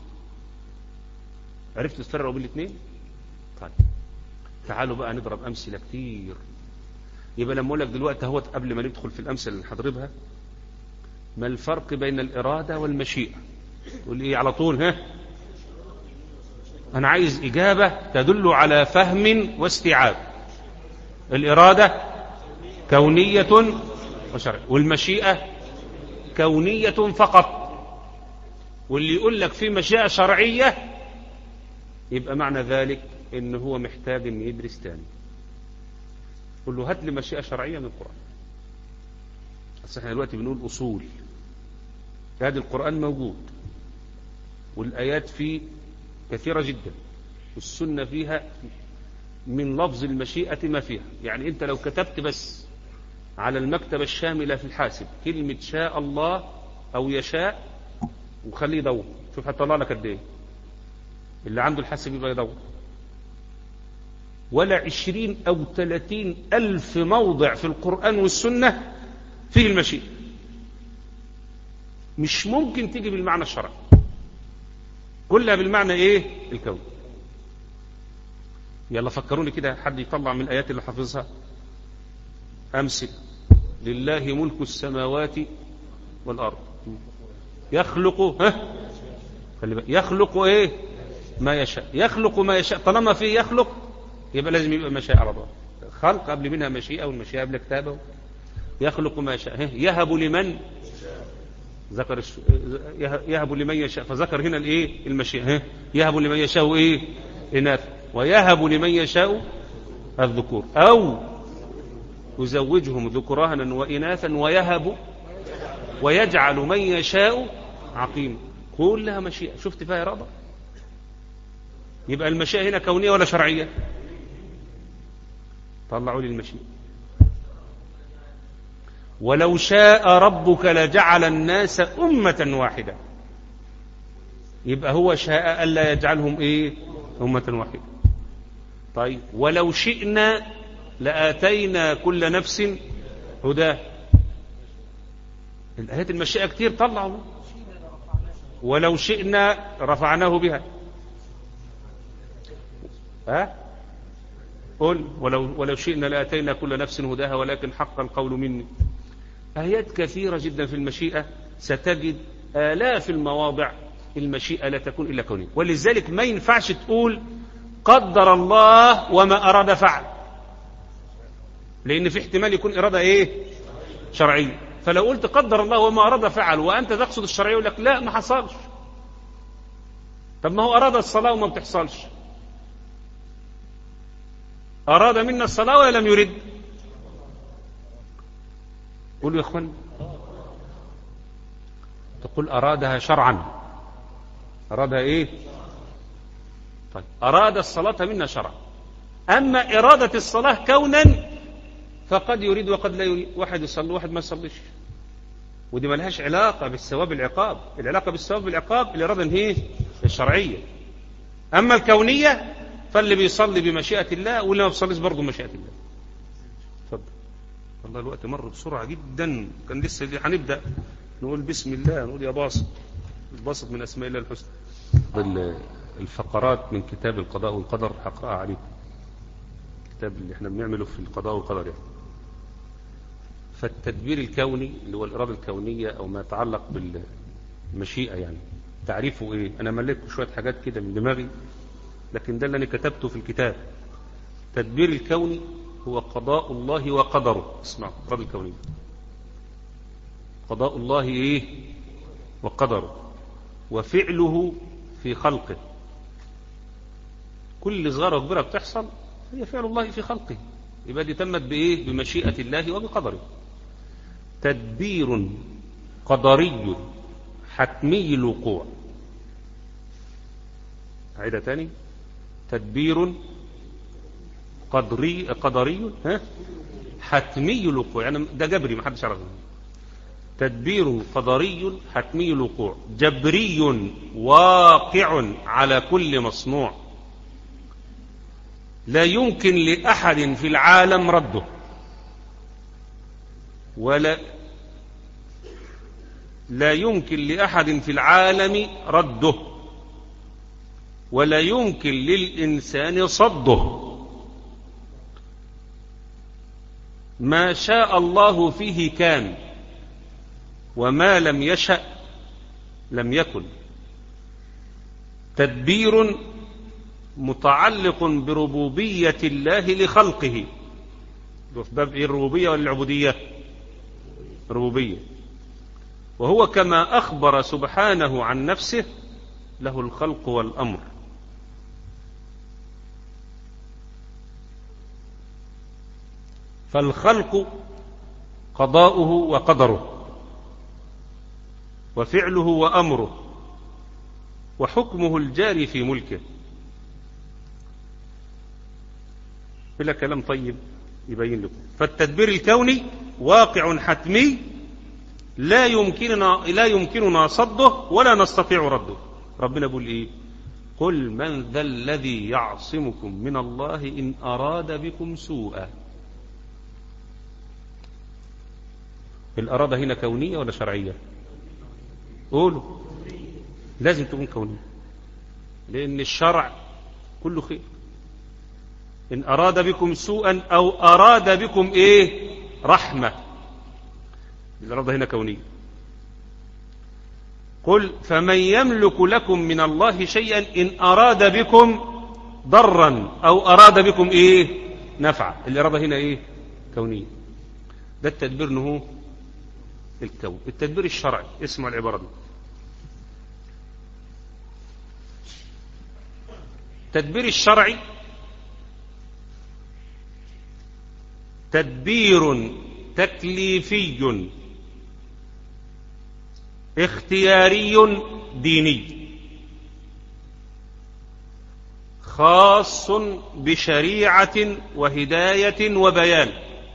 عرفت تفرقوا بين الاثنين؟ طيب تعالوا بقى نضرب أمثلة كتير. يبقى لما أقول لك دلوقتي اهوت قبل ما ندخل في الأمثلة اللي هضربها، ما الفرق بين الإرادة والمشيئة؟ تقول إيه على طول؟ ها أنا عايز إجابة تدل على فهم واستيعاب. الإرادة كونية وشرعية، والمشيئة كونية فقط. واللي يقول لك في مشيئة شرعية يبقى معنى ذلك إن هو محتاج إن يدرس تاني. قل له هات لي مشيئة شرعية من القرآن. بس احنا دلوقتي بنقول أصول، هذا القرآن موجود والآيات فيه كثيرة جدا، والسنة فيها من لفظ المشيئة ما فيها. يعني انت لو كتبت بس على المكتبة الشاملة في الحاسب كلمة شاء الله او يشاء وخليه يدور، شوف هتطلع لك قد ايه. اللي عنده الحاسب يبقى يدور. ولا عشرين او ثلاثين الف موضع في القرآن والسنة فيه المشيئة، مش ممكن تيجي بالمعنى الشرعي، كلها بالمعنى ايه؟ الكون. يلا فكروني كده، حد يطلع من الآيات اللي حافظها أمثل. لله ملك السماوات والأرض يخلق، ها خلي بالك، يخلق ايه؟ ما يشاء. يخلق ما يشاء، طالما فيه يخلق يبقى لازم يبقى مشيئة على بعض. خلق قبل منها مشيئة، والمشيئة قبل كتابة. يخلق ما يشاء، يهب لمن ذكر الش... يهب لمن يشاء، فذكر هنا الايه؟ المشيئة. يهب لمن يشاء ايه؟ إناث، ويهب لمن يشاء الذكور، أو يزوجهم ذكرانا وإناثا ويهب ويجعل من يشاء عقيما. كلها مشيئة. شفت فيها إرادة؟ يبقى المشيئة هنا كونية ولا شرعية؟ طلعوا لي المشيئة. ولو شاء ربك لجعل الناس أمة واحدة، يبقى هو شاء ألا يجعلهم إيه؟ أمة واحدة. طيب ولو شئنا لآتينا كل نفس هداه. الآيات المشيئة كتير طلعوا. ولو شئنا رفعناه بها. ها قل ولو, ولو شئنا لآتينا كل نفس هداها ولكن حق القول مني. آيات كثيرة جدا في المشيئة، ستجد آلاف المواضع المشيئة لا تكون إلا كونية. ولذلك ما ينفعش تقول قدر الله وما أراد فعل، لأن في احتمال يكون إرادة إيه؟ شرعية. فلو قلت قدر الله وما أراد فعل وأنت تقصد الشرعية يقول لك لا ما حصلش. طب ما هو أراد الصلاة وما بتحصلش. أراد منا الصلاة ولا لم يرد؟ قولوا يا أخوان. تقول أرادها شرعا. أرادها إيه؟ طيب أراد الصلاة منا شرعا. أما إرادة الصلاة كونا فقد يريد وقد لا يريد. واحد يصلي واحد ما يصليش، ودي ما لهاش علاقة بالثواب العقاب. العلاقة بالثواب العقاب الإرادة هي الشرعية. أما الكونية فاللي بيصلي بمشيئة الله واللي ما بيصليش برضه بمشيئة الله. اتفضل. والله الوقت مر بسرعة جدا، كان لسه هنبدأ نقول بسم الله، نقول يا باسط. الباسط من أسماء الله الحسنى. الفقرات من كتاب القضاء والقدر هقرأها عليكم، الكتاب اللي احنا بنعمله في القضاء والقدر يعني. فالتدبير الكوني اللي هو الإرادة الكونية أو ما يتعلق بالمشيئة يعني تعريفه إيه؟ أنا ملكت شوية حاجات كده من دماغي، لكن ده اللي أنا كتبته في الكتاب. التدبير الكوني هو قضاء الله وقدره. اسمع، الإرادة الكونية قضاء الله إيه؟ وقدره، وفعله في خلقه. كل صغيرة وكبيرة بتحصل هي فعل الله في خلقه، يبقى دي تمت بإيه؟ بمشيئة الله وبقدره. تدبير قدري حتمي الوقوع. عيدة تاني، تدبير قدري قدري ها حتمي الوقوع، يعني ده جبري ما حدش يعرفه. تدبير قدري حتمي الوقوع، جبري واقع على كل مصنوع، لا يمكن لأحد في العالم رده، ولا لا يمكن لأحد في العالم رده، ولا يمكن للإنسان صده. ما شاء الله فيه كان، وما لم يشأ لم يكن. تدبير متعلق بربوبية الله لخلقه. في باب إيه؟ الربوبية ولا العبودية؟ ربوبية. وهو كما أخبر سبحانه عن نفسه له الخلق والأمر. فالخلق قضاؤه وقدره، وفعله وأمره، وحكمه الجاري في ملكه. بلا كلام طيب يبين لكم. فالتدبير الكوني واقع حتمي لا يمكننا لا يمكننا صده ولا نستطيع رده. ربنا بيقول ايه؟ قل من ذا الذي يعصمكم من الله إن أراد بكم سوءا. الإرادة هنا كونية ولا شرعية؟ قولوا. لازم تكون كونية، لأن الشرع كله خير. إن أراد بكم سوءا أو أراد بكم إيه؟ رحمة. الإرادة هنا كونية. قل فمن يملك لكم من الله شيئا إن أراد بكم ضرا أو أراد بكم إيه؟ نفعا. الإرادة هنا إيه؟ كونية. ده التدبير نهو الكون. التدبير الشرعي اسمع العبارة دي. التدبير الشرعي تدبير تكليفي اختياري ديني خاص بشريعة وهداية وبيان.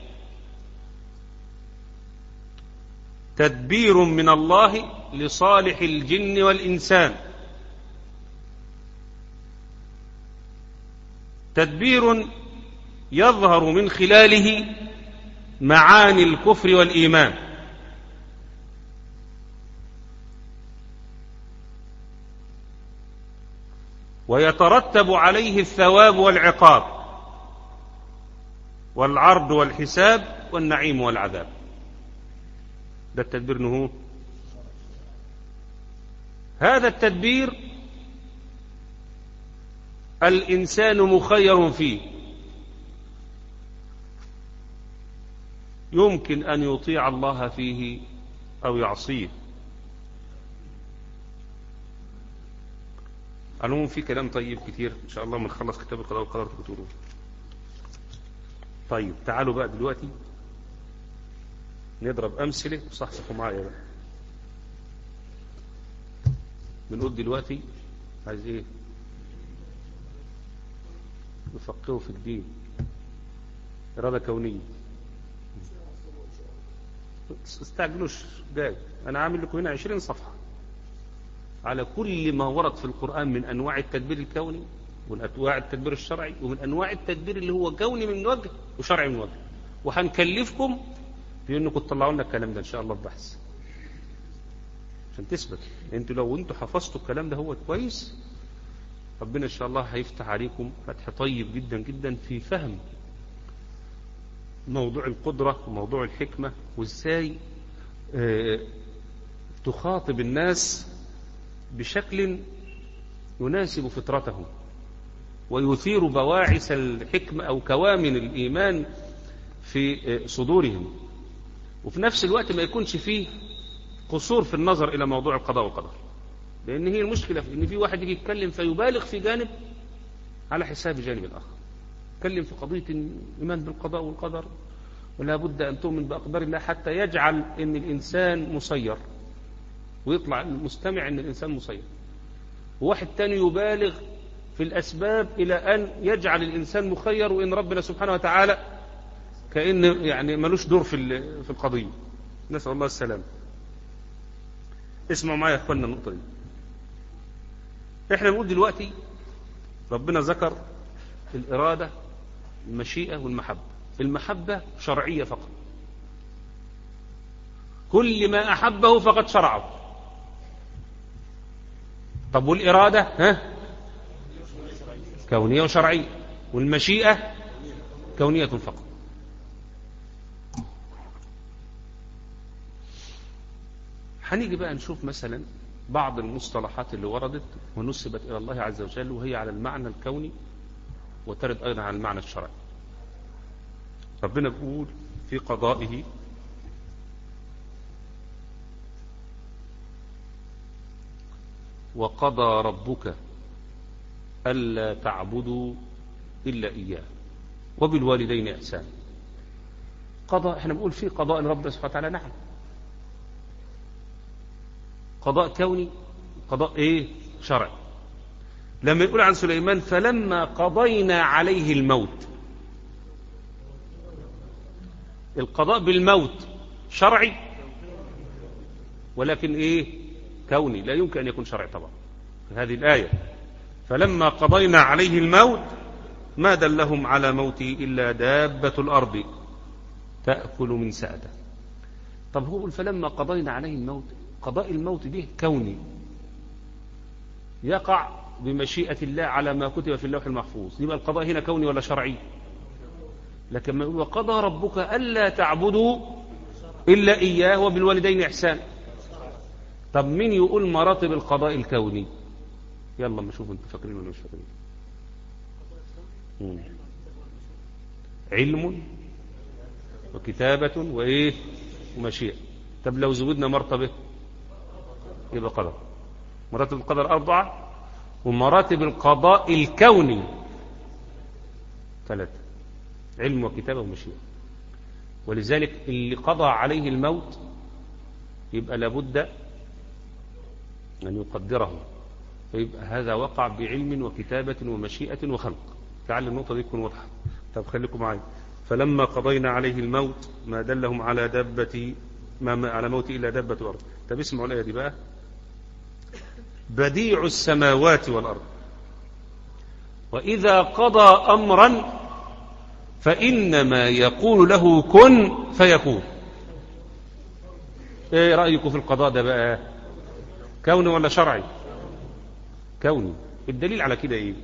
تدبير من الله لصالح الجن والإنسان. تدبير يظهر من خلاله معاني الكفر والإيمان، ويترتب عليه الثواب والعقاب والعرض والحساب والنعيم والعذاب. ده التدبير نهو. هذا التدبير الإنسان مخير فيه، يمكن أن يطيع الله فيه أو يعصيه. علوم في كلام طيب كتير إن شاء الله من خلص كتاب القضاء والقدر تقولوه. طيب تعالوا بقى دلوقتي نضرب أمثلة وصحصحوا معايا بقى. بنقول دلوقتي عايز ايه؟ نفقهه في الدين، إرادة كونية. استعجلوش جاي، أنا عامل لكم هنا عشرين صفحة على كل ما ورد في القرآن من أنواع التدبير الكوني ومن أنواع التدبير الشرعي ومن أنواع التدبير اللي هو كوني من وجه وشرعي من وجه. وهنكلفكم في أنكم تطلعوا لنا الكلام ده إن شاء الله ببحث عشان تثبت. انتوا لو انتوا حفظتوا الكلام ده هو كويس، ربنا إن شاء الله هيفتح عليكم فتح طيب جدا جدا في فهم موضوع القدرة وموضوع الحكمة، وإزاي اه تخاطب الناس بشكل يناسب فطرتهم ويثير بواعث الحكمة أو كوامن الإيمان في صدورهم، وفي نفس الوقت ما يكونش فيه قصور في النظر إلى موضوع القضاء والقدر. لأن هي المشكلة في إن في واحد يجي يتكلم فيبالغ في جانب على حساب جانب الآخر. يتكلم في قضية الإيمان بالقضاء والقدر ولا بد أن تؤمن بأقدار الله، حتى يجعل إن الإنسان مسير، ويطلع المستمع إن الإنسان مسير. وواحد تاني يبالغ في الأسباب إلى أن يجعل الإنسان مخير، وإن ربنا سبحانه وتعالى كأن يعني ملوش دور في في القضية. نسأل الله السلام. اسمعوا معايا يا أخوانا النقطة دي. إحنا نقول دلوقتي ربنا ذكر الإرادة، المشيئة والمحبة. المحبة شرعية فقط، كل ما أحبه فقد شرعه. طب والإرادة ها؟ كونية وشرعية. والمشيئة كونية فقط. هنيجي بقى نشوف مثلا بعض المصطلحات اللي وردت ونسبت إلى الله عز وجل، وهي على المعنى الكوني وترد أيضا على المعنى الشرعي. ربنا بيقول في قضائه: وقضى ربك ألا تعبدوا إلا إياه وبالوالدين إحسانا. قضاء، احنا بنقول في قضاء لربنا سبحانه وتعالى، نعم، قضاء كوني، قضاء ايه؟ شرعي. لما يقول عن سليمان: فلما قضينا عليه الموت، القضاء بالموت شرعي ولكن ايه؟ كوني، لا يمكن ان يكون شرعي طبعا. في هذه الآية: فلما قضينا عليه الموت ما دلهم على موته إلا دابة الأرض تأكل من سأته. طب هو فلما قضينا عليه الموت، قضاء الموت ده كوني يقع بمشيئة الله على ما كتب في اللوح المحفوظ. يبقى القضاء هنا كوني ولا شرعي؟ لكن ما يقول: وقضى ربك ألا تعبدوا إلا إياه وبالوالدين إحسانا. طب مين يقول مراتب القضاء الكوني؟ يلا ما نشوف، انتوا فاكرين ولا مش فاكرين؟ مم. علم وكتابة وإيه؟ ومشيئة. طب لو زودنا مرتبة يبقى قدر. مراتب القدر أربعة، ومراتب القضاء الكوني ثلاثة: علم وكتابة ومشيئة. ولذلك اللي قضى عليه الموت يبقى لابد أن يقدره، فيبقى هذا وقع بعلم وكتابة ومشيئة وخلق. تعال النقطة دي تكون واضحة. طب خليكم معي: فلما قضينا عليه الموت ما دلهم على دابة ما على موت إلا دابة الأرض. طب اسمعوا الآية دي بقى: بديع السماوات والأرض وإذا قضى أمرا فإنما يقول له كن فيكون. ايه رأيكم في القضاء ده بقى؟ كوني ولا شرعي؟ كوني. الدليل على كده ايه؟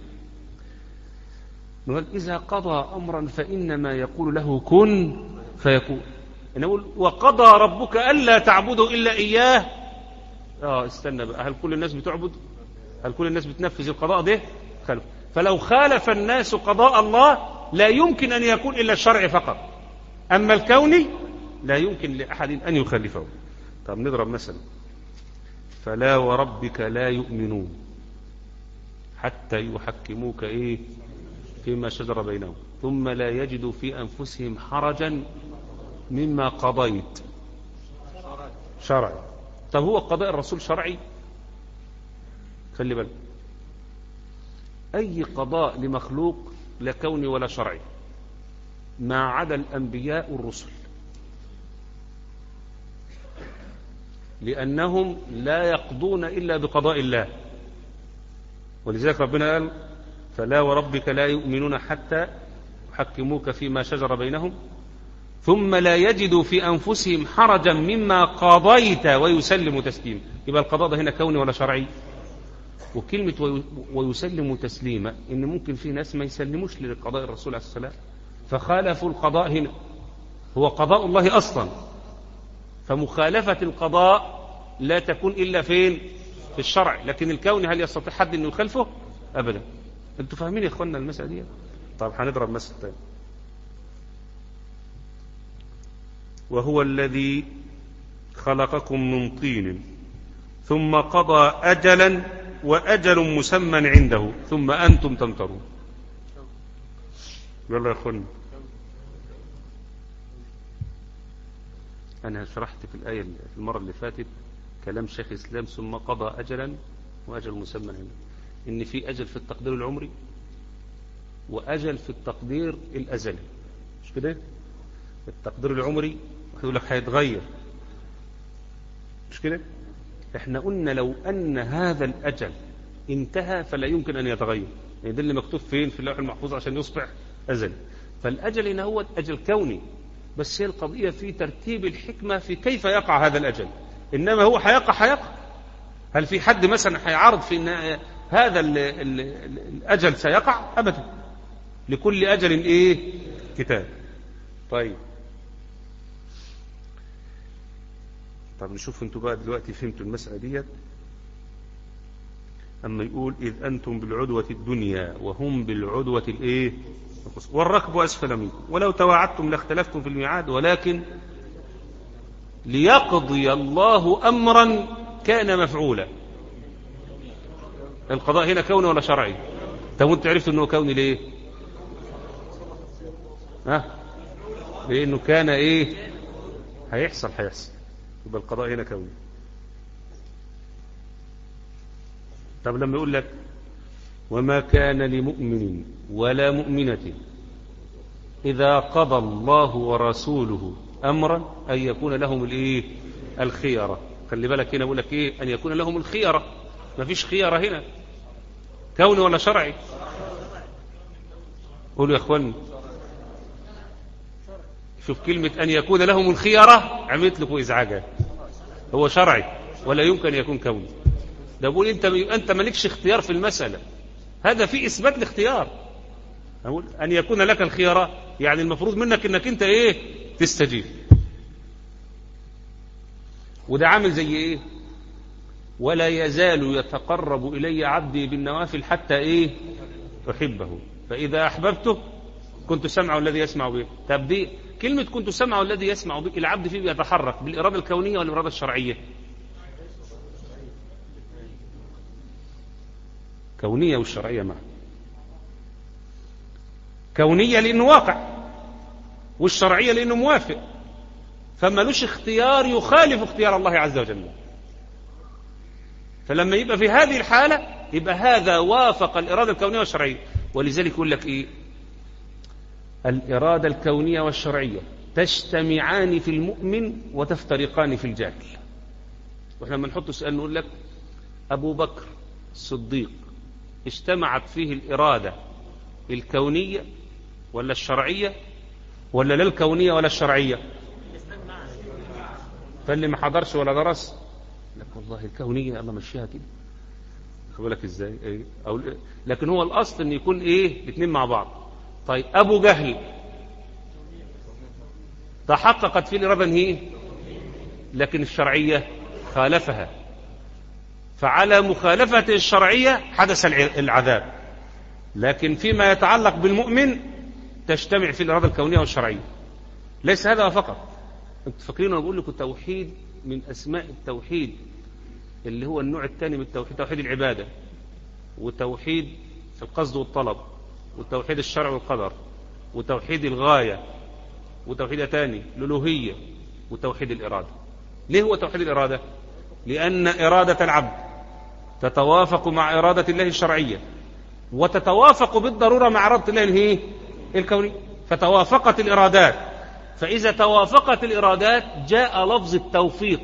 نقول إذا قضى أمرا فإنما يقول له كن فيكون. نقول: وقضى ربك ألا تعبدوا إلا إياه. اه استنى بقى، هل كل الناس بتعبد؟ هل كل الناس بتنفذ القضاء ده؟ خلف. فلو خالف الناس قضاء الله لا يمكن أن يكون إلا الشرع فقط، أما الكوني لا يمكن لأحد أن يخالفه. طب نضرب مثلا: فلا وربك لا يؤمنون حتى يحكموك إيه؟ فيما شجر بينهم ثم لا يجدوا في أنفسهم حرجا مما قضيت. شرعي. طب هو قضاء الرسول شرعي؟ خلي بالك، أي قضاء لمخلوق لا كوني ولا شرعي ما عدا الأنبياء والرسل، لأنهم لا يقضون إلا بقضاء الله. ولذلك ربنا قال: فلا وربك لا يؤمنون حتى يحكموك فيما شجر بينهم ثم لا يجدوا في أنفسهم حرجا مما قضيت ويسلموا تسليما. يبقى القضاء ده هنا كوني ولا شرعي؟ وكلمة ويسلموا تسليما إن ممكن في ناس ما يسلموش لقضاء الرسول عليه السلام فخالفوا القضاء هنا، هو قضاء الله أصلا، فمخالفة القضاء لا تكون إلا فين؟ في الشرع. لكن الكون هل يستطيع حد أنه يخالفه؟ أبدا. أنتوا فاهمين يا إخواننا المسألة دي؟ طب هنضرب مثل تاني. وهو الذي خلقكم من طين ثم قضى أجلا وأجل مسمى عنده ثم أنتم تمترون. يلا يا أخوان، أنا شرحت في الآية في المرة اللي فاتت كلام شيخ الإسلام ثم قضى أجلا وأجل مسمى عنده، إن في أجل في التقدير العمري وأجل في التقدير الأزلي، مش كده؟ التقدير العمري يقول لك هيتغير، مش كده؟ احنا قلنا لو أن هذا الأجل انتهى فلا يمكن أن يتغير، يعني ده اللي مكتوب فين؟ في اللوح المحفوظ عشان يصبح أزلي. فالأجل هنا هو أجل كوني، بس هي القضية في ترتيب الحكمة في كيف يقع هذا الأجل. إنما هو حيقع حيقع. هل في حد مثلا حيعارض في إن هذا ال ال الأجل سيقع؟ أبدا. لكل أجل إيه؟ كتاب. طيب طب نشوف انتوا بقى دلوقتي فهمتوا المسألة ديت. أما يقول إذ أنتم بالعدوة الدنيا وهم بالعدوة الإيه؟ والركب أسفل منكم ولو تواعدتم لاختلفتم في الميعاد ولكن ليقضي الله أمرا كان مفعولا. القضاء هنا كوني ولا شرعي؟ طب وانت عرفت انه كوني ليه؟ ها؟ لأنه كان إيه؟ هيحصل هيحصل يبقى القضاء هنا كوني. طب لما يقول لك وما كان لمؤمن ولا مؤمنة إذا قضى الله ورسوله أمرا أن يكون لهم الإيه؟ الخيرة. خلي بالك هنا بقول لك إيه؟ أن يكون لهم الخيرة. ما فيش خيرة هنا. كوني ولا شرعي؟ قولوا يا أخواني. شوف كلمة أن يكون لهم الخيرة عملت لكم إزعاجا. هو شرعي ولا يمكن أن يكون كوني. ده بقول أنت أنت مالكش اختيار في المسألة. هذا في إثبات الاختيار. أقول أن يكون لك الخيرة يعني المفروض منك أنك أنت إيه؟ تستجيب. وده عامل زي إيه؟ ولا يزال يتقرب إلي عبدي بالنوافل حتى إيه؟ أحبه فإذا أحببته كنت سمعه الذي يسمع به. طب دي كلمة كنت سمعه الذي يسمع به العبد فيه بيتحرك بالإرادة الكونية ولا الإرادة الشرعية؟ كونية والشرعية معا. كونية لأنه واقع والشرعية لأنه موافق، فما لوش اختيار يخالف اختيار الله عز وجل. فلما يبقى في هذه الحالة يبقى هذا وافق الإرادة الكونية والشرعية. ولذلك يقول لك إيه؟ الإرادة الكونية والشرعية تجتمعان في المؤمن وتفترقان في الجاهل. وإحنا لما نحط سؤال نقول لك أبو بكر الصديق اجتمعت فيه الإرادة الكونية ولا الشرعية ولا لا الكونية ولا الشرعية؟ فاللي ما حضرش ولا درس لك والله الكونية الله مشيها كده. خد بالك ازاي؟ ايه؟ أو لكن هو الأصل ان يكون ايه؟ الاثنين مع بعض. طيب أبو جهل تحققت فيه الإرادة هي لكن الشرعية خالفها، فعلى مخالفة الشرعية حدث العذاب. لكن فيما يتعلق بالمؤمن تجتمع في الإرادة الكونية والشرعية. ليس هذا فقط. انت فاكرين انا بقول لكم التوحيد من أسماء التوحيد اللي هو النوع الثاني من التوحيد توحيد العبادة وتوحيد القصد والطلب وتوحيد الشرع والقدر وتوحيد الغاية وتوحيد ثاني الألوهية وتوحيد الإرادة. ليه هو توحيد الإرادة؟ لأن إرادة العبد تتوافق مع إرادة الله الشرعية وتتوافق بالضرورة مع إرادة الله هي الكونية، فتوافقت الإرادات. فإذا توافقت الإرادات جاء لفظ التوفيق،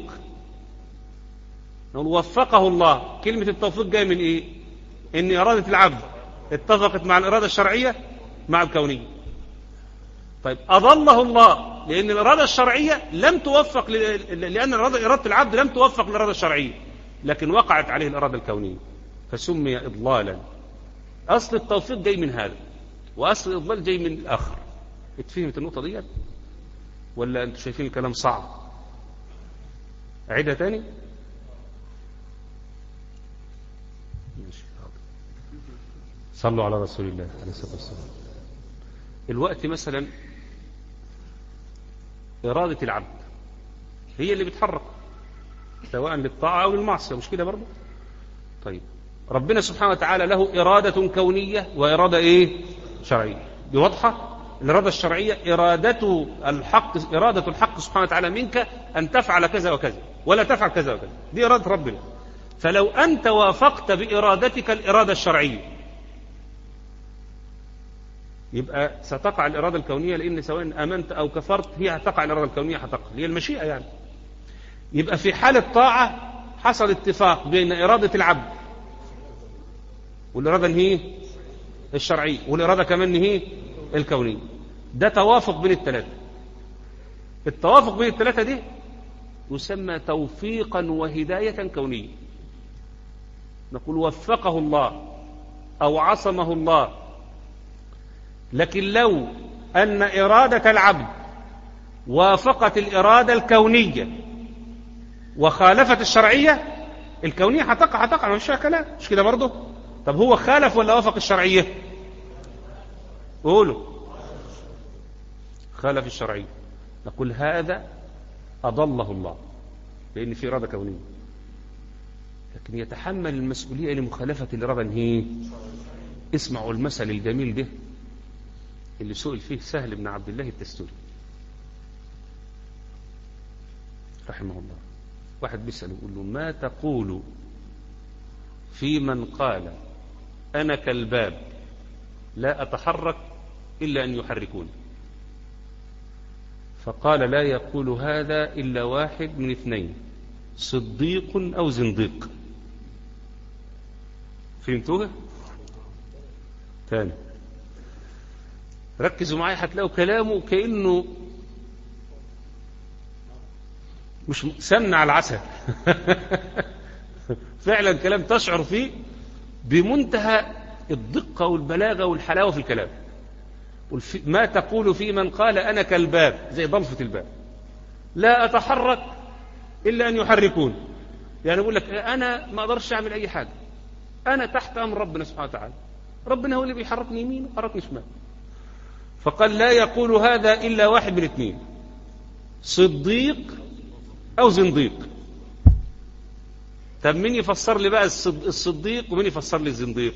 نقول وفقه الله. كلمة التوفيق جاء من إيه؟ إن إرادة العبد اتفقت مع الإرادة الشرعية مع الكونية. طيب أضله الله لأن الإرادة الشرعية لم توفق ل... لأن إرادة العبد لم توفق للإرادة الشرعية لكن وقعت عليه الإرادة الكونية فسمي إضلالا. أصل التوفيق جاي من هذا وأصل الإضلال جاي من الآخر. اتفهمت النقطة دي؟ ولا أنتوا شايفين الكلام صعب؟ أعيدها تاني. ماشي. صلوا على رسول الله عليه الصلاة والسلام. الوقت مثلا إرادة العبد هي اللي بتحرك سواء للطاعة أو للمعصية، مش كده برضه؟ طيب ربنا سبحانه وتعالى له إرادة كونية وإرادة إيه؟ شرعية. دي واضحة؟ الإرادة الشرعية إرادة الحق، إرادة الحق سبحانه وتعالى منك أن تفعل كذا وكذا ولا تفعل كذا وكذا، دي إرادة ربنا. فلو أنت وافقت بإرادتك الإرادة الشرعية يبقى ستقع الإرادة الكونية، لأن سواء آمنت أو كفرت هي هتقع الإرادة الكونية، هتقع هي المشيئة يعني. يبقى في حال الطاعة حصل اتفاق بين إرادة العبد والإرادة هي الشرعية والإرادة كمان هي الكونية. ده توافق بين الثلاثة. التوافق بين الثلاثة دي يسمى توفيقا وهداية كونية. نقول وفقه الله أو عصمه الله. لكن لو أن إرادة العبد وافقت الإرادة الكونية وخالفت الشرعية، الكونية هتقع هتقع مش فيها كلام، مش كده برضه؟ طب هو خالف ولا وافق الشرعية؟ قولوا. خالف الشرعية. نقول هذا أضله الله لأن في إرادة كونية، لكن يتحمل المسؤولية لمخالفة الإرادة هي. اسمعوا المثل الجميل ده اللي سئل فيه سهل بن عبد الله التستوري رحمه الله. واحد بيسأل يقول له ما تقول في من قال أنا كالباب لا أتحرك إلا أن يحركوني؟ فقال لا يقول هذا إلا واحد من اثنين، صديق أو زنديق. فهمتوها؟ تاني ركزوا معايا هتلاقوا كلامه كأنه مش سمن على العسل. فعلا كلام تشعر فيه بمنتهى الدقة والبلاغة والحلاوة في الكلام. ما تقول في من قال أنا كالباب، زي ضلفة الباب لا أتحرك إلا أن يحركون. يعني يقول لك أنا ما أقدرش أعمل أي حاجة، أنا تحت أمر ربنا سبحانه وتعالى، ربنا هو اللي بيحركني يمين ويحركني شمال. فقال لا يقول هذا إلا واحد من اثنين، صديق أو زنديق. طب مين يفسر لي بقى الصديق ومين يفسر لي الزنديق؟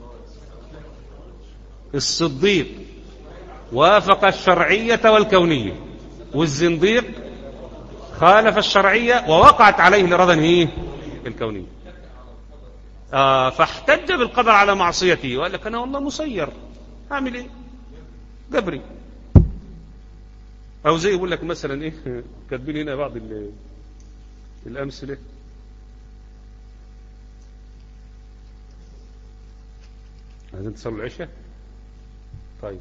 الصديق وافق الشرعية والكونية، والزنديق خالف الشرعية ووقعت عليه الإرادة هي الكونية. آه فاحتج بالقدر على معصيته وقال لك أنا والله مسير، أعمل إيه؟ جبري. أو زي يقول لك مثلا إيه، كاتبين هنا بعض الأمثلة. عايزين تصلوا العشاء؟ طيب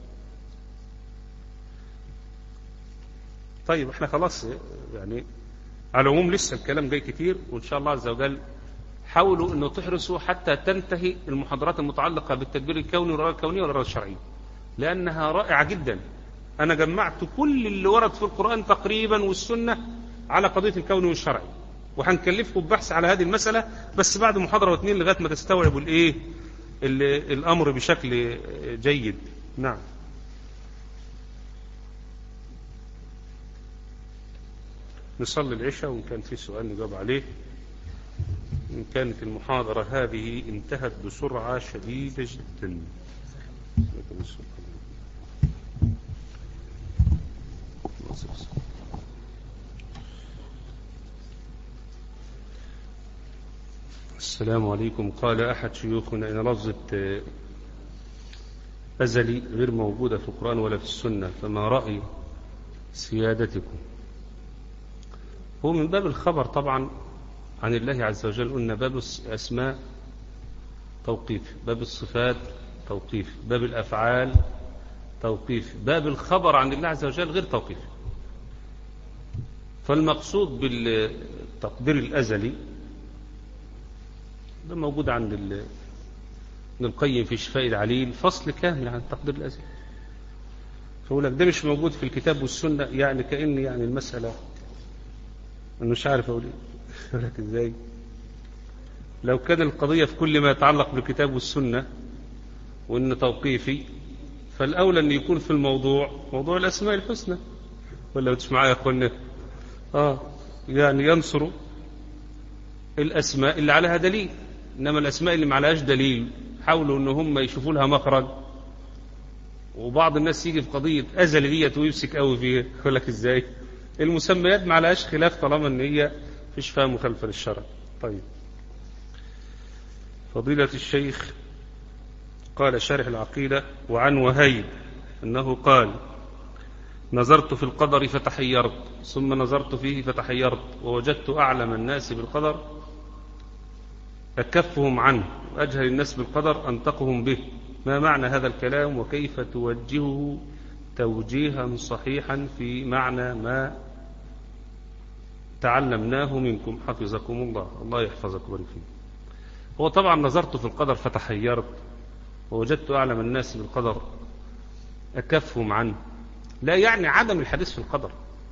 طيب احنا خلاص يعني على العموم لسه الكلام جاي كتير، وإن شاء الله عز وجل حاولوا أنه تحرصوا حتى تنتهي المحاضرات المتعلقة بالتدبير الكوني والإرادة الكونية والإرادة الشرعية، لأنها رائعة جدا. أنا جمعت كل اللي ورد في القرآن تقريبا والسنة على قضية الكون والشرعي، وهنكلفكم ببحث على هذه المسألة بس بعد محاضرة واثنين لغاية ما تستوعبوا الإيه الأمر بشكل جيد. نعم. نصلي العشاء، وإن كان في سؤال نجاوب عليه. إن كانت المحاضرة هذه انتهت بسرعة شديدة جدا. السلام عليكم. قال أحد شيوخنا إن لفظة أزلي غير موجودة في القرآن ولا في السنة، فما رأي سيادتكم؟ هو من باب الخبر طبعا عن الله عز وجل. قلنا باب الأسماء توقيف، باب الصفات توقيف، باب الأفعال توقيف، باب الخبر عن الله عز وجل غير توقيف. فالمقصود بالتقدير الأزلي ده موجود عند ابن القيم في شفاء العليل، فصل كامل عن التقدير الأزلي. فأقول لك ده مش موجود في الكتاب والسنة، يعني كأن يعني المسألة أنا مش عارف أقول إيه. أقول لك إزاي؟ لو كان القضية في كل ما يتعلق بالكتاب والسنة وإن توقيفي، فالأولى أن يكون في الموضوع موضوع الأسماء الحسنى، ولا مش معايا يا أخوانا؟ آه يعني ينصروا الأسماء اللي عليها دليل، إنما الأسماء اللي ما عليهاش دليل حاولوا إن هم يشوفوا لها مخرج. وبعض الناس يجي في قضية أزلية ويمسك قوي فيها. يقول لك إزاي؟ المسميات ما عليهاش خلاف طالما إن هي فيش فيها مخالفة للشرع. طيب، فضيلة الشيخ قال شارح العقيدة: وعن وهيب أنه قال: نظرت في القدر فتحيرت، ثم نظرت فيه فتحيرت، ووجدت أعلم الناس بالقدر أكفهم عنه، وأجهل الناس بالقدر أنطقهم به. ما معنى هذا الكلام، وكيف توجهه توجيها صحيحا في معنى ما تعلمناه منكم حفظكم الله؟ الله يحفظكم ويبارك فيكم. هو طبعا نظرت في القدر فتحيرت ووجدت أعلم الناس بالقدر أكفهم عنه لا يعني عدم الحديث في القدر،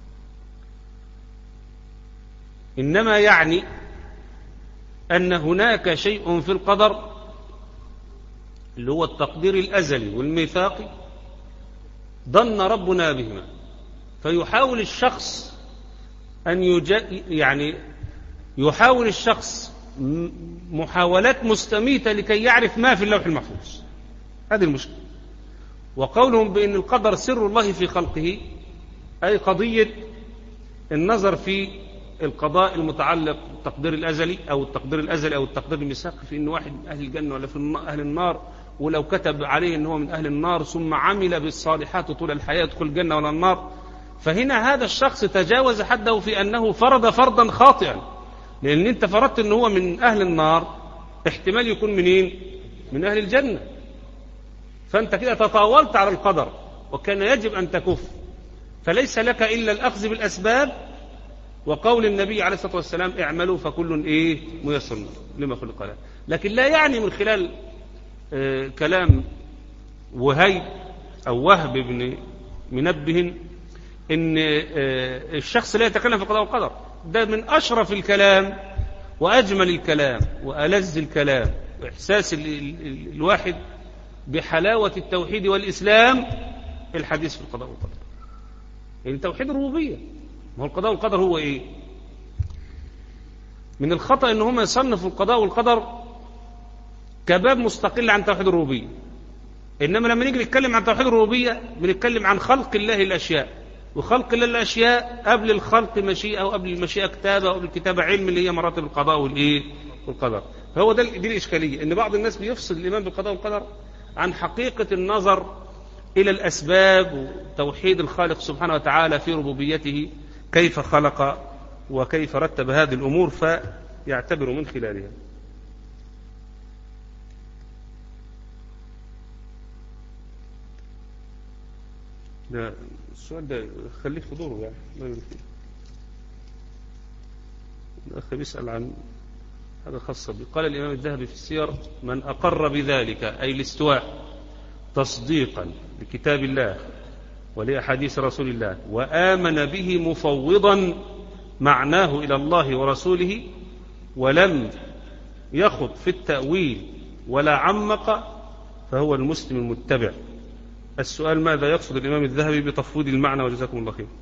إنما يعني أن هناك شيء في القدر اللي هو التقدير الأزلي والميثاقي ظن ربنا بهما، فيحاول الشخص أن يجا يعني يحاول الشخص محاولات مستميتة لكي يعرف ما في اللوح المحفوظ. هذه المشكلة. وقولهم بأن القدر سر الله في خلقه، أي قضية النظر في القضاء المتعلق بالتقدير الأزلي أو التقدير الأزلي أو التقدير الميثاقي في أن واحد من أهل الجنة ولا في أهل النار، ولو كتب عليه أنه من أهل النار ثم عمل بالصالحات طول الحياة يدخل الجنة ولا النار. فهنا هذا الشخص تجاوز حده في أنه فرض فرضا خاطئا، لأن أنت فرضت أنه هو من أهل النار، احتمال يكون منين؟ من أهل الجنة. فأنت كده تطاولت على القدر، وكان يجب أن تكف. فليس لك إلا الأخذ بالأسباب، وقول النبي عليه الصلاة والسلام: اعملوا فكل إيه ميسر لما خلق له. لكن لا يعني من خلال آه كلام وهيب أو وهب بن منبه إن آه الشخص لا يتكلم في القضاء والقدر. ده من أشرف الكلام وأجمل الكلام وألذ الكلام، وإحساس ال ال الواحد بحلاوة التوحيد والإسلام الحديث في القضاء والقدر. يعني توحيد الربوبية، ما هو القضاء والقدر هو إيه؟ من الخطأ إن هم يصنفوا القضاء والقدر كباب مستقل عن توحيد الربوبية. إنما لما نيجي نتكلم عن توحيد الربوبية بنتكلم عن خلق الله الأشياء، وخلق الله الأشياء قبل الخلق مشيئة، وقبل المشيئة كتابة، وقبل الكتابة علم، اللي هي مراتب القضاء والإيه والقدر. فهو ده دي الإشكالية، إن بعض الناس بيفصل الإيمان بالقضاء والقدر عن حقيقة النظر إلى الأسباب وتوحيد الخالق سبحانه وتعالى في ربوبيته، كيف خلق وكيف رتب هذه الأمور، فيعتبر من خلالها. ده السؤال ده خليه في دوره، يعني ما يقول فيه. الأخ بيسأل عن هذا خاصة به. قال الإمام الذهبي في السير: من أقر بذلك، أي الاستواء، تصديقا لكتاب الله ولأحاديث رسول الله، وآمن به مفوضا معناه إلى الله ورسوله، ولم يخض في التأويل ولا عمق، فهو المسلم المتبع. السؤال: ماذا يقصد الإمام الذهبي بتفويض المعنى؟ وجزاكم الله خير.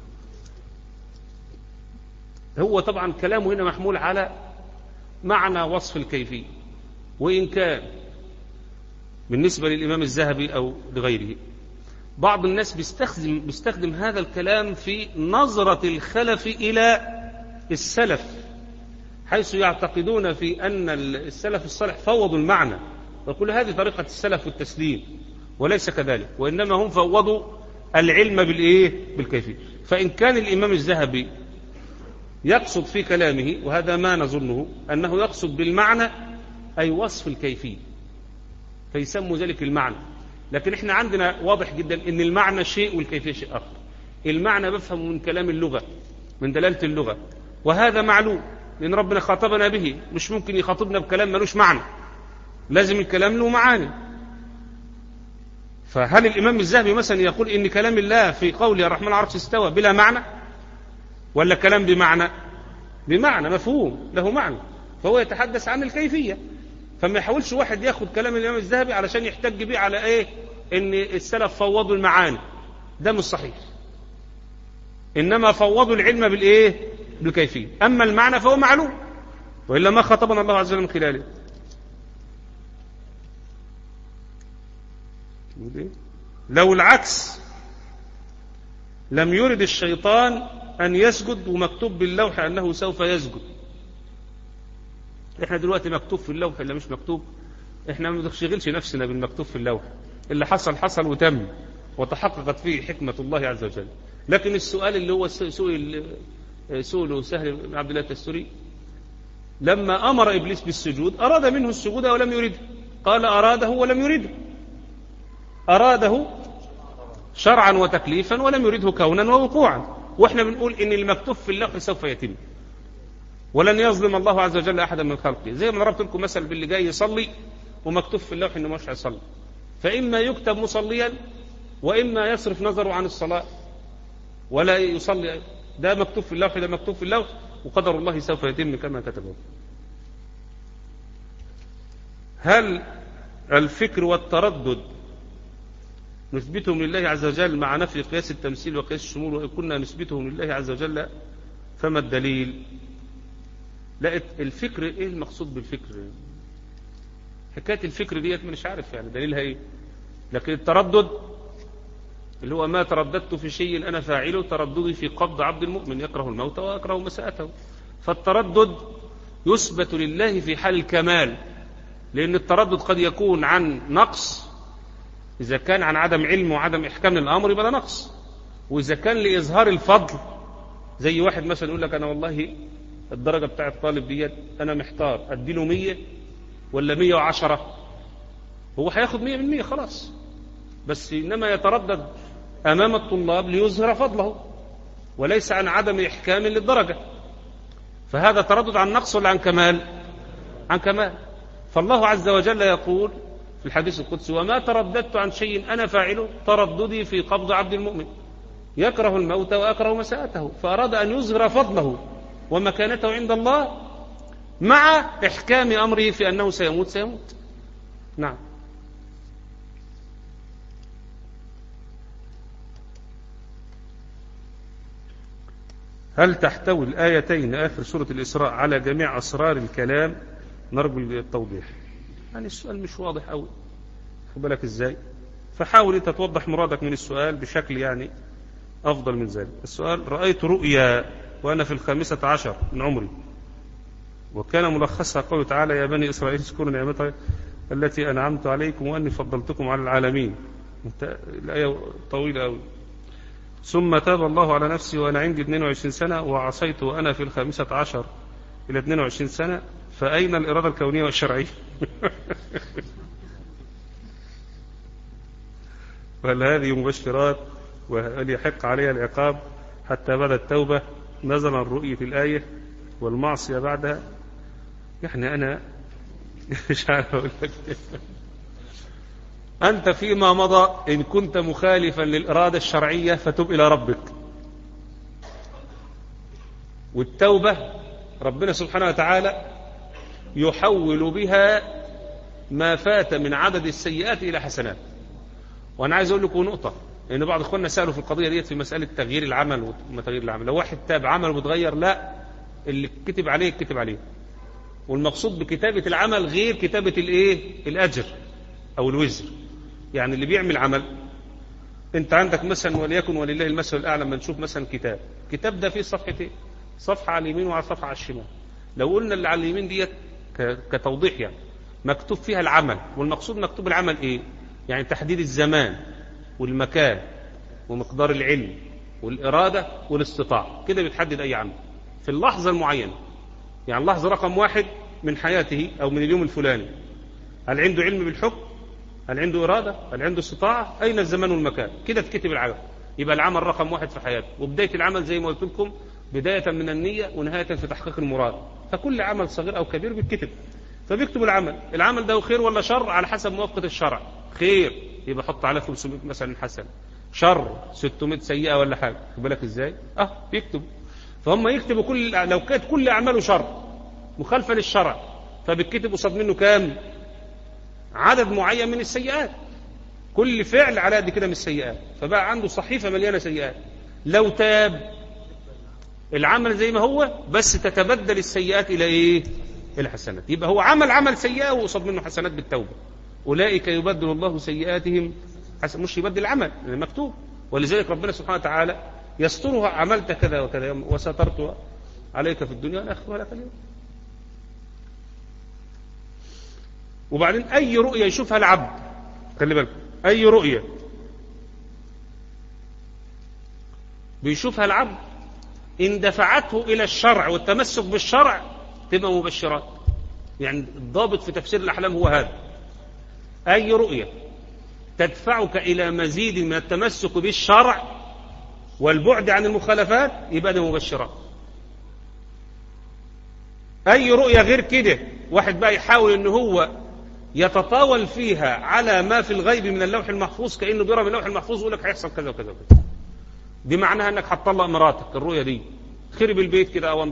هو طبعا كلامه هنا محمول على معنى وصف الكيفية، وإن كان بالنسبة للإمام الذهبي أو لغيره بعض الناس بيستخدم, بيستخدم هذا الكلام في نظرة الخلف إلى السلف، حيث يعتقدون في أن السلف الصالح فوضوا المعنى، ويقول هذه طريقة السلف والتسليم، وليس كذلك، وإنما هم فوضوا العلم بالإيه؟ بالكيفية. فإن كان الإمام الذهبي يقصد في كلامه، وهذا ما نظنه، أنه يقصد بالمعنى أي وصف الكيفية، فيسموا ذلك المعنى. لكن احنا عندنا واضح جدا ان المعنى شيء والكيفية شيء آخر. المعنى بفهمه من كلام اللغة، من دلالة اللغة، وهذا معلوم لأن ربنا خاطبنا به، مش ممكن يخاطبنا بكلام ملوش معنى، لازم الكلام له معاني. فهل الإمام الذهبي مثلا يقول إن كلام الله في قوله الرحمن على العرش استوى بلا معنى، ولا كلام بمعنى؟ بمعنى مفهوم له معنى، فهو يتحدث عن الكيفية. فما يحاولش واحد ياخد كلام الإمام الذهبي علشان يحتج بيه على إيه إن السلف فوضوا المعاني، ده مش صحيح. إنما فوضوا العلم بالإيه؟ بالكيفية. أما المعنى فهو معلوم، وإلا ما خطبنا الله عز وجل من خلاله. لو العكس لم يرد الشيطان أن يسجد ومكتوب باللوح أنه سوف يسجد. إحنا دلوقتي مكتوب في اللوح إلا مش مكتوب، إحنا ما بنشغلش نفسنا بالمكتوب في اللوح، اللي حصل حصل وتم وتحققت فيه حكمة الله عز وجل. لكن السؤال اللي هو سئل سئله سهل بن عبد الله التستري لما أمر إبليس بالسجود أراد منه السجود ولم يرده، قال أراده ولم يرده، أراده شرعا وتكليفا ولم يرده كونا ووقوعا. وإحنا بنقول إن المكتوب في اللوح سوف يتم، ولن يظلم الله عز وجل أحدا من خلقه. زي ما ضربت لكم مثل باللي جاي يصلي ومكتوب في اللوح إنه مش هيصلي، فإما يكتب مصليا وإما يصرف نظره عن الصلاة ولا يصلي. ده مكتوب في اللوح، ده مكتوب في اللوح، وقدر الله سوف يتم كما كتبه. هل الفكر والتردد نثبتهم لله عز وجل مع نفي قياس التمثيل وقياس الشمول، وإن كنا نثبتهم لله عز وجل فما الدليل؟ لا، الفكر ايه المقصود بالفكر؟ حكاية الفكر ديت مش عارف يعني دليلها ايه. لكن التردد اللي هو ما ترددت في شيء أنا فاعله، ترددي في قبض عبد المؤمن يكره الموت ويكره مساءته. فالتردد يثبت لله في حال الكمال، لأن التردد قد يكون عن نقص، إذا كان عن عدم علم وعدم إحكام للأمر يبقى نقص، وإذا كان لإظهار الفضل، زي واحد مثلا يقول لك أنا والله الدرجة بتاعت الطالب ديت أنا محتار أديله مية ولا مية وعشرة، هو هياخد مية من مية خلاص، بس إنما يتردد أمام الطلاب ليظهر فضله وليس عن عدم إحكام للدرجة. فهذا تردد عن نقص ولا عن كمال؟ عن كمال. فالله عز وجل يقول في الحديث القدسي وما ترددت عن شيء أنا فاعله ترددي في قبض عبد المؤمن يكره الموت وأكره مساءته. فأراد أن يظهر فضله ومكانته عند الله مع إحكام أمره في أنه سيموت سيموت. نعم. هل تحتوي الآيتين آخر سورة الإسراء على جميع أسرار الكلام؟ نرجو التوضيح. يعني السؤال مش واضح أوي، خد بالك إزاي؟ فحاول أنت توضح مرادك من السؤال بشكل يعني أفضل من ذلك. السؤال: رأيت رؤيا وأنا في الخامسة عشر من عمري، وكان ملخصها قوله تعالى: يا بني إسرائيل اذكروا نعمتي التي أنعمت عليكم وأني فضلتكم على العالمين. الآية طويلة أوي. ثم تاب الله على نفسي وأنا عندي اثنين وعشرين سنة وعصيت وأنا في الخامسة عشر إلى اثنين وعشرين سنة، فأين الإرادة الكونية والشرعية؟ وهل هذه مبشرات وهل يحق عليها العقاب حتى بعد التوبة نظرا رؤية الآية والمعصية بعدها؟ يعني أنا مش عارف أقول لك. أنت فيما مضى إن كنت مخالفا للإرادة الشرعية فتب إلى ربك، والتوبة ربنا سبحانه وتعالى يحول بها ما فات من عدد السيئات إلى حسنات. وأنا عايز أقول لكم نقطة، لأن بعض إخواننا سألوا في القضية ديت في مسألة تغيير العمل وما تغيير العمل. لو واحد تاب عمل وتغير، لا، اللي كتب عليه كتب عليه. والمقصود بكتابة العمل غير كتابة الإيه؟ الأجر أو الوزر. يعني اللي بيعمل عمل، أنت عندك مثلا وليكن ولله المثل الأعلى، لما نشوف مثلا كتاب كتاب ده فيه صفحتين، صفحة على اليمين وعلى صفحة على الشمال. لو قلنا اللي على اليمين ديت كتوضيح يعني مكتوب فيها العمل، والمقصود مكتوب العمل إيه؟ يعني تحديد الزمان والمكان ومقدار العلم والإرادة والاستطاعة، كده بتحدد أي عمل في اللحظة المعينة. يعني اللحظة رقم واحد من حياته أو من اليوم الفلاني، هل عنده علم بالحكم؟ هل عنده إرادة؟ هل عنده استطاعة؟ أين الزمان والمكان؟ كده تكتب العمل. يبقى العمل رقم واحد في حياته. وبداية العمل زي ما قلت لكم بداية من النية ونهاية في تحقيق المراد. فكل عمل صغير أو كبير بيتكتب، فبيكتب العمل. العمل ده خير ولا شر على حسب موافقة الشرع. خير يبقى حط على خمسمائة مثلا حسنة، شر ستمائة سيئة ولا حاجة، خد بالك ازاي؟ اه بيكتبوا. فهم يكتبوا كل، لو كانت كل اعماله شر مخالفة للشرع فبيتكتب قصاد منه كام؟ عدد معين من السيئات، كل فعل على قد كده من السيئات، فبقى عنده صحيفة مليانة سيئات. لو تاب العمل زي ما هو، بس تتبدل السيئات الى ايه؟ الى حسنات. يبقى هو عمل عمل سيئة وقصاد منه حسنات بالتوبة. اولئك يبدل الله سيئاتهم حسن، مش يبدل العمل مكتوب. ولذلك ربنا سبحانه وتعالى يسترها، عملت كذا وكذا وسترت عليك في الدنيا والاخره لك اليوم. وبعدين اي رؤية يشوفها العبد، خلي بالك، اي رؤية بيشوفها العبد ان دفعته الى الشرع والتمسك بالشرع تبقى مبشرات. يعني الضابط في تفسير الاحلام هو هذا، اي رؤية تدفعك الى مزيد من التمسك بالشرع والبعد عن المخالفات يبقى ده مبشرات. اي رؤية غير كده، واحد بقى يحاول ان هو يتطاول فيها على ما في الغيب من اللوح المحفوظ، كأنه بيرى من اللوح المحفوظ ويقول لك هيحصل كذا وكذا وكذا، دي معناها انك هتطلق مراتك. الرؤية دي خرب البيت كده او انت،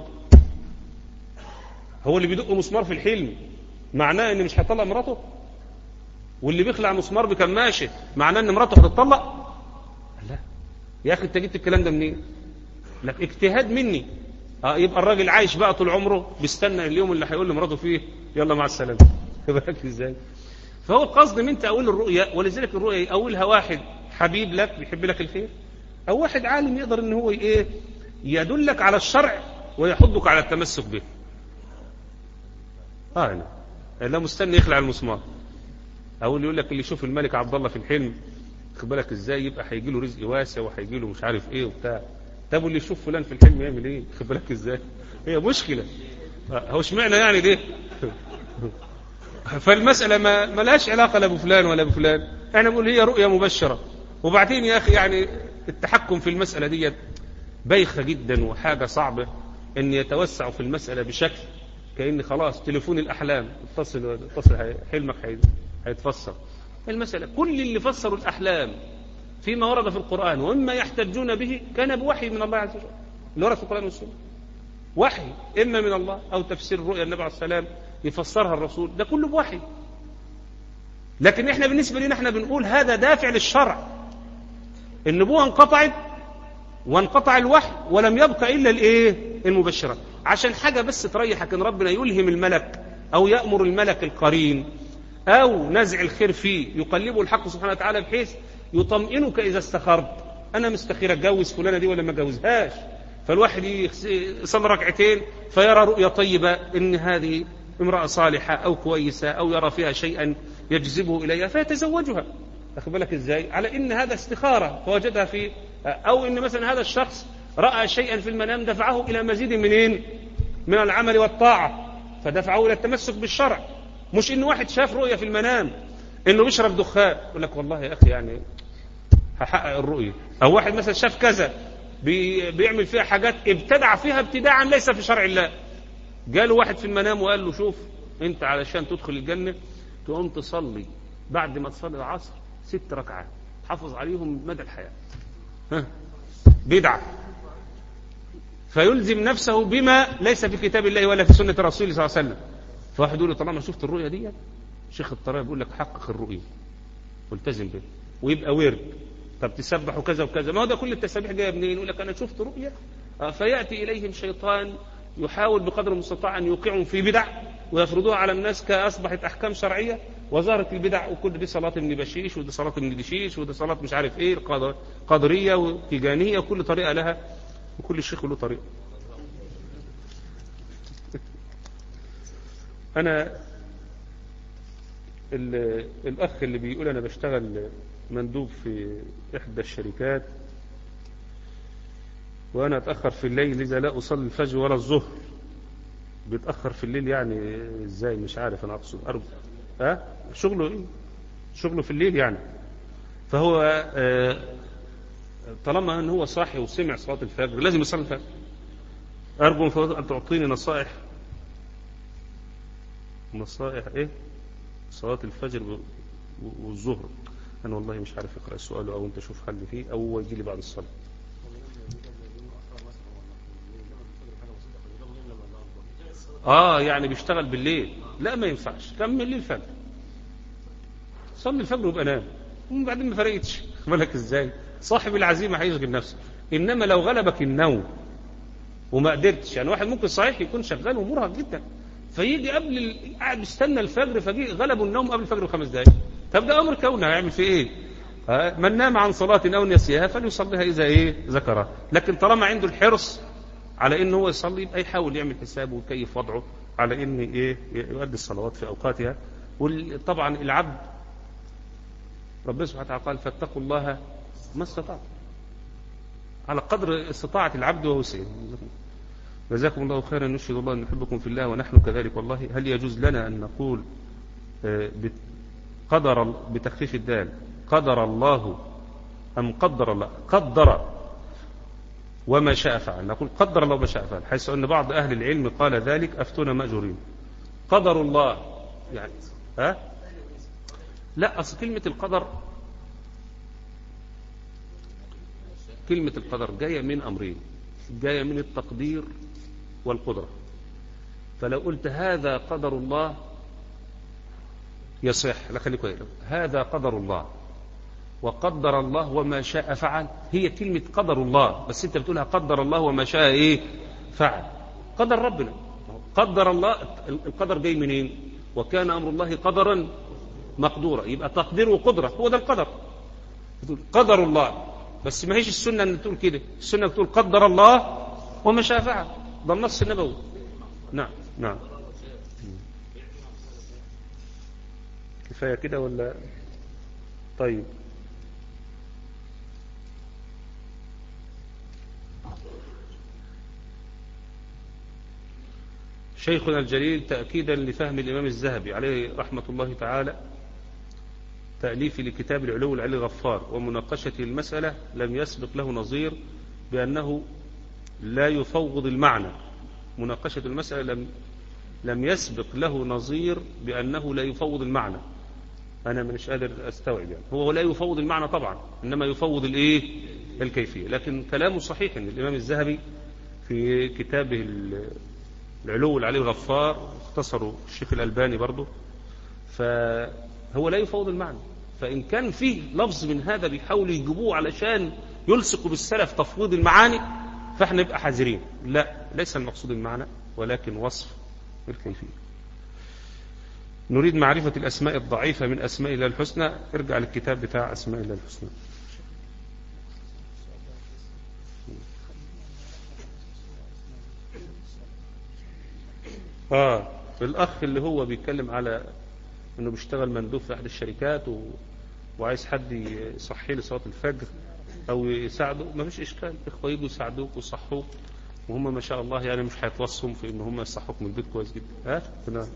هو اللي بيدق مسمار في الحلم معناه ان مش هيطلق مراته؟ واللي بيخلع مسمار بكماشه معناه ان مراته هتطلق؟ لا يا اخي، انت جبت الكلام ده منين؟ لك اجتهاد مني. اه يبقى الراجل عايش بقى طول عمره بيستنى اليوم اللي هيقول لمراته فيه يلا مع السلامه. بالك ازاي؟ فهو القصد من تأويل الرؤيا. ولذلك الرؤيا يأولها واحد حبيب لك بيحب لك الخير، او واحد عالم يقدر ان هو ايه يدلك على الشرع ويحضك على التمسك به. اه انا لا مستني يخلع المسمار، او اللي يقول لك اللي يشوف الملك عبد الله في الحلم، خد بالك ازاي، يبقى هيجي له رزق واسع وهيجي له مش عارف ايه وبتاع. طب واللي يشوف فلان في الحلم يعمل ايه؟ خد بالك ازاي، هي مشكله. هو اشمعنى يعني ليه؟ فالمسألة ما ملهاش علاقة لا بفلان ولا بفلان، احنا بنقول هي رؤية مبشرة. وبعدين يا أخي يعني التحكم في المسألة دي بايخة جدا وحاجة صعبة، ان يتوسعوا في المسألة بشكل كأن خلاص تليفون الأحلام اتصل اتصل حلمك هيتفسر. المسألة كل اللي فسروا الأحلام فيما ورد في القرآن وإما يحتجون به كان بوحي من الله عز وجل، اللي ورد في القرآن والسنة وحي إما من الله أو تفسير الرؤيا النبي عليه السلام يفسرها الرسول، ده كله بوحي. لكن احنا بالنسبة لنا احنا بنقول هذا دافع للشرع، النبوة انقطعت وانقطع الوحي ولم يبقى إلا الايه المبشرات، عشان حاجة بس تريحك ان ربنا يلهم الملك او يأمر الملك القرين او نزع الخير فيه يقلبه الحق سبحانه وتعالى بحيث يطمئنك اذا استخرت، انا مستخير اتجوز فلانة دي ولا ما اتجوزهاش، فالواحد يصلي ركعتين فيرى رؤيا طيبة ان هذه امرأة صالحة او كويسة او يرى فيها شيئا يجذبه اليها فيتزوجها. أخذ بالك ازاي؟ على ان هذا استخارة فوجدها في، او ان مثلا هذا الشخص رأى شيئا في المنام دفعه الى مزيد منين من العمل والطاعة فدفعه الى التمسك بالشرع. مش ان واحد شاف رؤية في المنام انه بيشرب دخان يقول لك والله يا اخي يعني هحقق الرؤية، او واحد مثلا شاف كذا بي بيعمل فيها حاجات ابتدع فيها ابتداعا ليس في شرع الله، جاله واحد في المنام وقال له شوف انت علشان تدخل الجنة تقوم تصلي بعد ما تصلي العصر ست ركعات تحافظ عليهم مدى الحياة، ها بدعة، فيلزم نفسه بما ليس في كتاب الله ولا في سنة رسوله صلى الله عليه وسلم. فواحد يقول له طالما شفت الرؤية دي، شيخ الطريقة بيقول لك حقق الرؤية والتزم به ويبقى ورد. طب تسبح وكذا وكذا، ما هو ده كل التسابيح جايه منين؟ يقول لك انا شفت رؤية، فيأتي اليهم شيطان يحاول بقدر المستطاع ان يوقعهم في بدع ويفرضوها على الناس كاصبحت احكام شرعيه، وظهرت البدع وكل دي صلاه ابن بشيش ودي صلاه ابن دشيش ودي صلاه مش عارف ايه قادريه وتيجانيه، وكل طريقه لها وكل شيخ له طريقه. انا الاخ اللي بيقول انا بشتغل مندوب في احدى الشركات وانا اتاخر في الليل لذا لا اصلي الفجر ولا الظهر، بيتاخر في الليل يعني ازاي؟ مش عارف انا اقصد ارجو ها أه؟ شغله ايه؟ شغله في الليل يعني. فهو آه طالما ان هو صاحي وسمع صلاه الفجر لازم يصلي الفجر. ارجو ان تعطيني نصائح نصائح ايه؟ صلاه الفجر والظهر. أنا والله مش عارف اقرأ السؤال، أو أنت شوف حل فيه، أو هو يجي لي بعد الصلاة. آه يعني بيشتغل بالليل، لا ما ينفعش، كمل لي الفجر، صلي الفجر ويبقى نام، وبعدين ما فرقتش. بالك إزاي؟ صاحب العزيمة هيشغل نفسه. إنما لو غلبك النوم وما قدرتش، يعني واحد ممكن صحيح يكون شغال ومرهق جدا، فيجي قبل ال... قاعد يستنى الفجر، فجي غلبه النوم قبل الفجر بخمس دقائق، طب ده امر كونه، هيعمل فيه ايه؟ ها؟ من نام عن صلاة او نسيها فليصليها اذا ايه ذكرها. لكن طالما عنده الحرص على ان هو يصلي، يبقى يحاول يعمل حسابه ويكيف وضعه على ان ايه يؤدي الصلوات في اوقاتها. وطبعا العبد ربنا سبحانه وتعالى قال فاتقوا الله ما استطعتم، على قدر استطاعة العبد ووسعه. جزاكم الله خيرا، نشهد الله أن نحبكم في الله ونحن كذلك والله. هل يجوز لنا أن نقول قدر بتخفيف الدال قدر الله أم قدر الله؟ قدر وما شاء فعل، نقول قدر الله وما شاء فعل، حيث أن بعض أهل العلم قال ذلك أفتونا مأجورين. قدر الله يعني ها؟ لا، أصل كلمة القدر كلمة القدر جاية من أمرين، جاية من التقدير والقدرة. فلو قلت هذا قدر الله يصح، لا خليك كويس، هذا قدر الله وقدر الله وما شاء فعل، هي كلمة قدر الله، بس انت بتقولها قدر الله وما شاء ايه فعل. قدر ربنا، قدر الله، القدر جاي منين؟ وكان أمر الله قدرا مقدورا، يبقى تقدير وقدرة هو ده القدر. بتقول قدر الله، بس ما هيش السنة ان تقول كده، السنة بتقول قدر الله وما شاء فعل، ده النص النبوي. نعم نعم. كفاية كده ولا؟ طيب شيخنا الجليل تأكيدا لفهم الإمام الذهبي عليه رحمة الله تعالى تأليف لكتاب العلو العلي الغفار ومناقشته المسألة لم يسبق له نظير بأنه لا يفوض المعنى. مناقشة المسألة لم لم يسبق له نظير بأنه لا يفوض المعنى. أنا مش قادر أستوعب، يعني هو لا يفوض المعنى طبعا، إنما يفوض الإيه الكيفية. لكن كلامه صحيح أن الإمام الذهبي في كتابه العلو العلي الغفار اختصروا الشيخ الألباني برضه، فهو لا يفوض المعنى. فإن كان فيه لفظ من هذا بيحاولوا يجيبوه علشان يلصقوا بالسلف تفويض المعاني، فاحنا نبقى حذرين. لا، ليس المقصود المعنى ولكن وصف الكيفية. نريد معرفة الأسماء الضعيفة من أسماء الله الحسنى، ارجع للكتاب بتاع أسماء الله الحسنى. آه الأخ اللي هو بيتكلم على أنه بيشتغل مندوب في أحد الشركات و... وعايز حد يصحي له صلاة الفجر أو يساعده، ما فيش إشكال، إخوة يجوا يساعدوك ويصحوك، وهم ما شاء الله يعني مش هيتوصهم في إن هم يصحوك من البيت كويس جدا. ها نعم.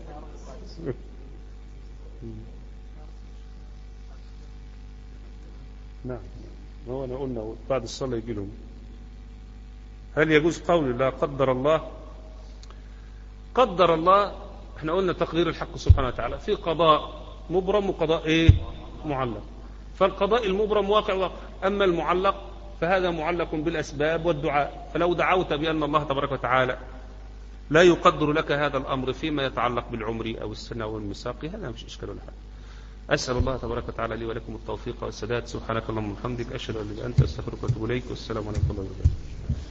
نعم هو أنا قلنا بعد الصلاة يجي لهم. هل يجوز قول لا قدر الله؟ قدر الله احنا قلنا تقدير الحق سبحانه وتعالى في قضاء مبرم وقضاء ايه معلق. فالقضاء المبرم واقع واقع، اما المعلق فهذا معلق بالاسباب والدعاء. فلو دعوت بان الله تبارك وتعالى لا يقدر لك هذا الامر فيما يتعلق بالعمر او السنه والميثاق، هذا مش اشكال ولا حاجه. اسال الله تبارك وتعالى لي ولكم التوفيق والسداد. سبحانك اللهم وبحمدك اشهد ان لا اله الا انت استغفرك واتوب اليك، والسلام عليكم ورحمه الله وبركاته.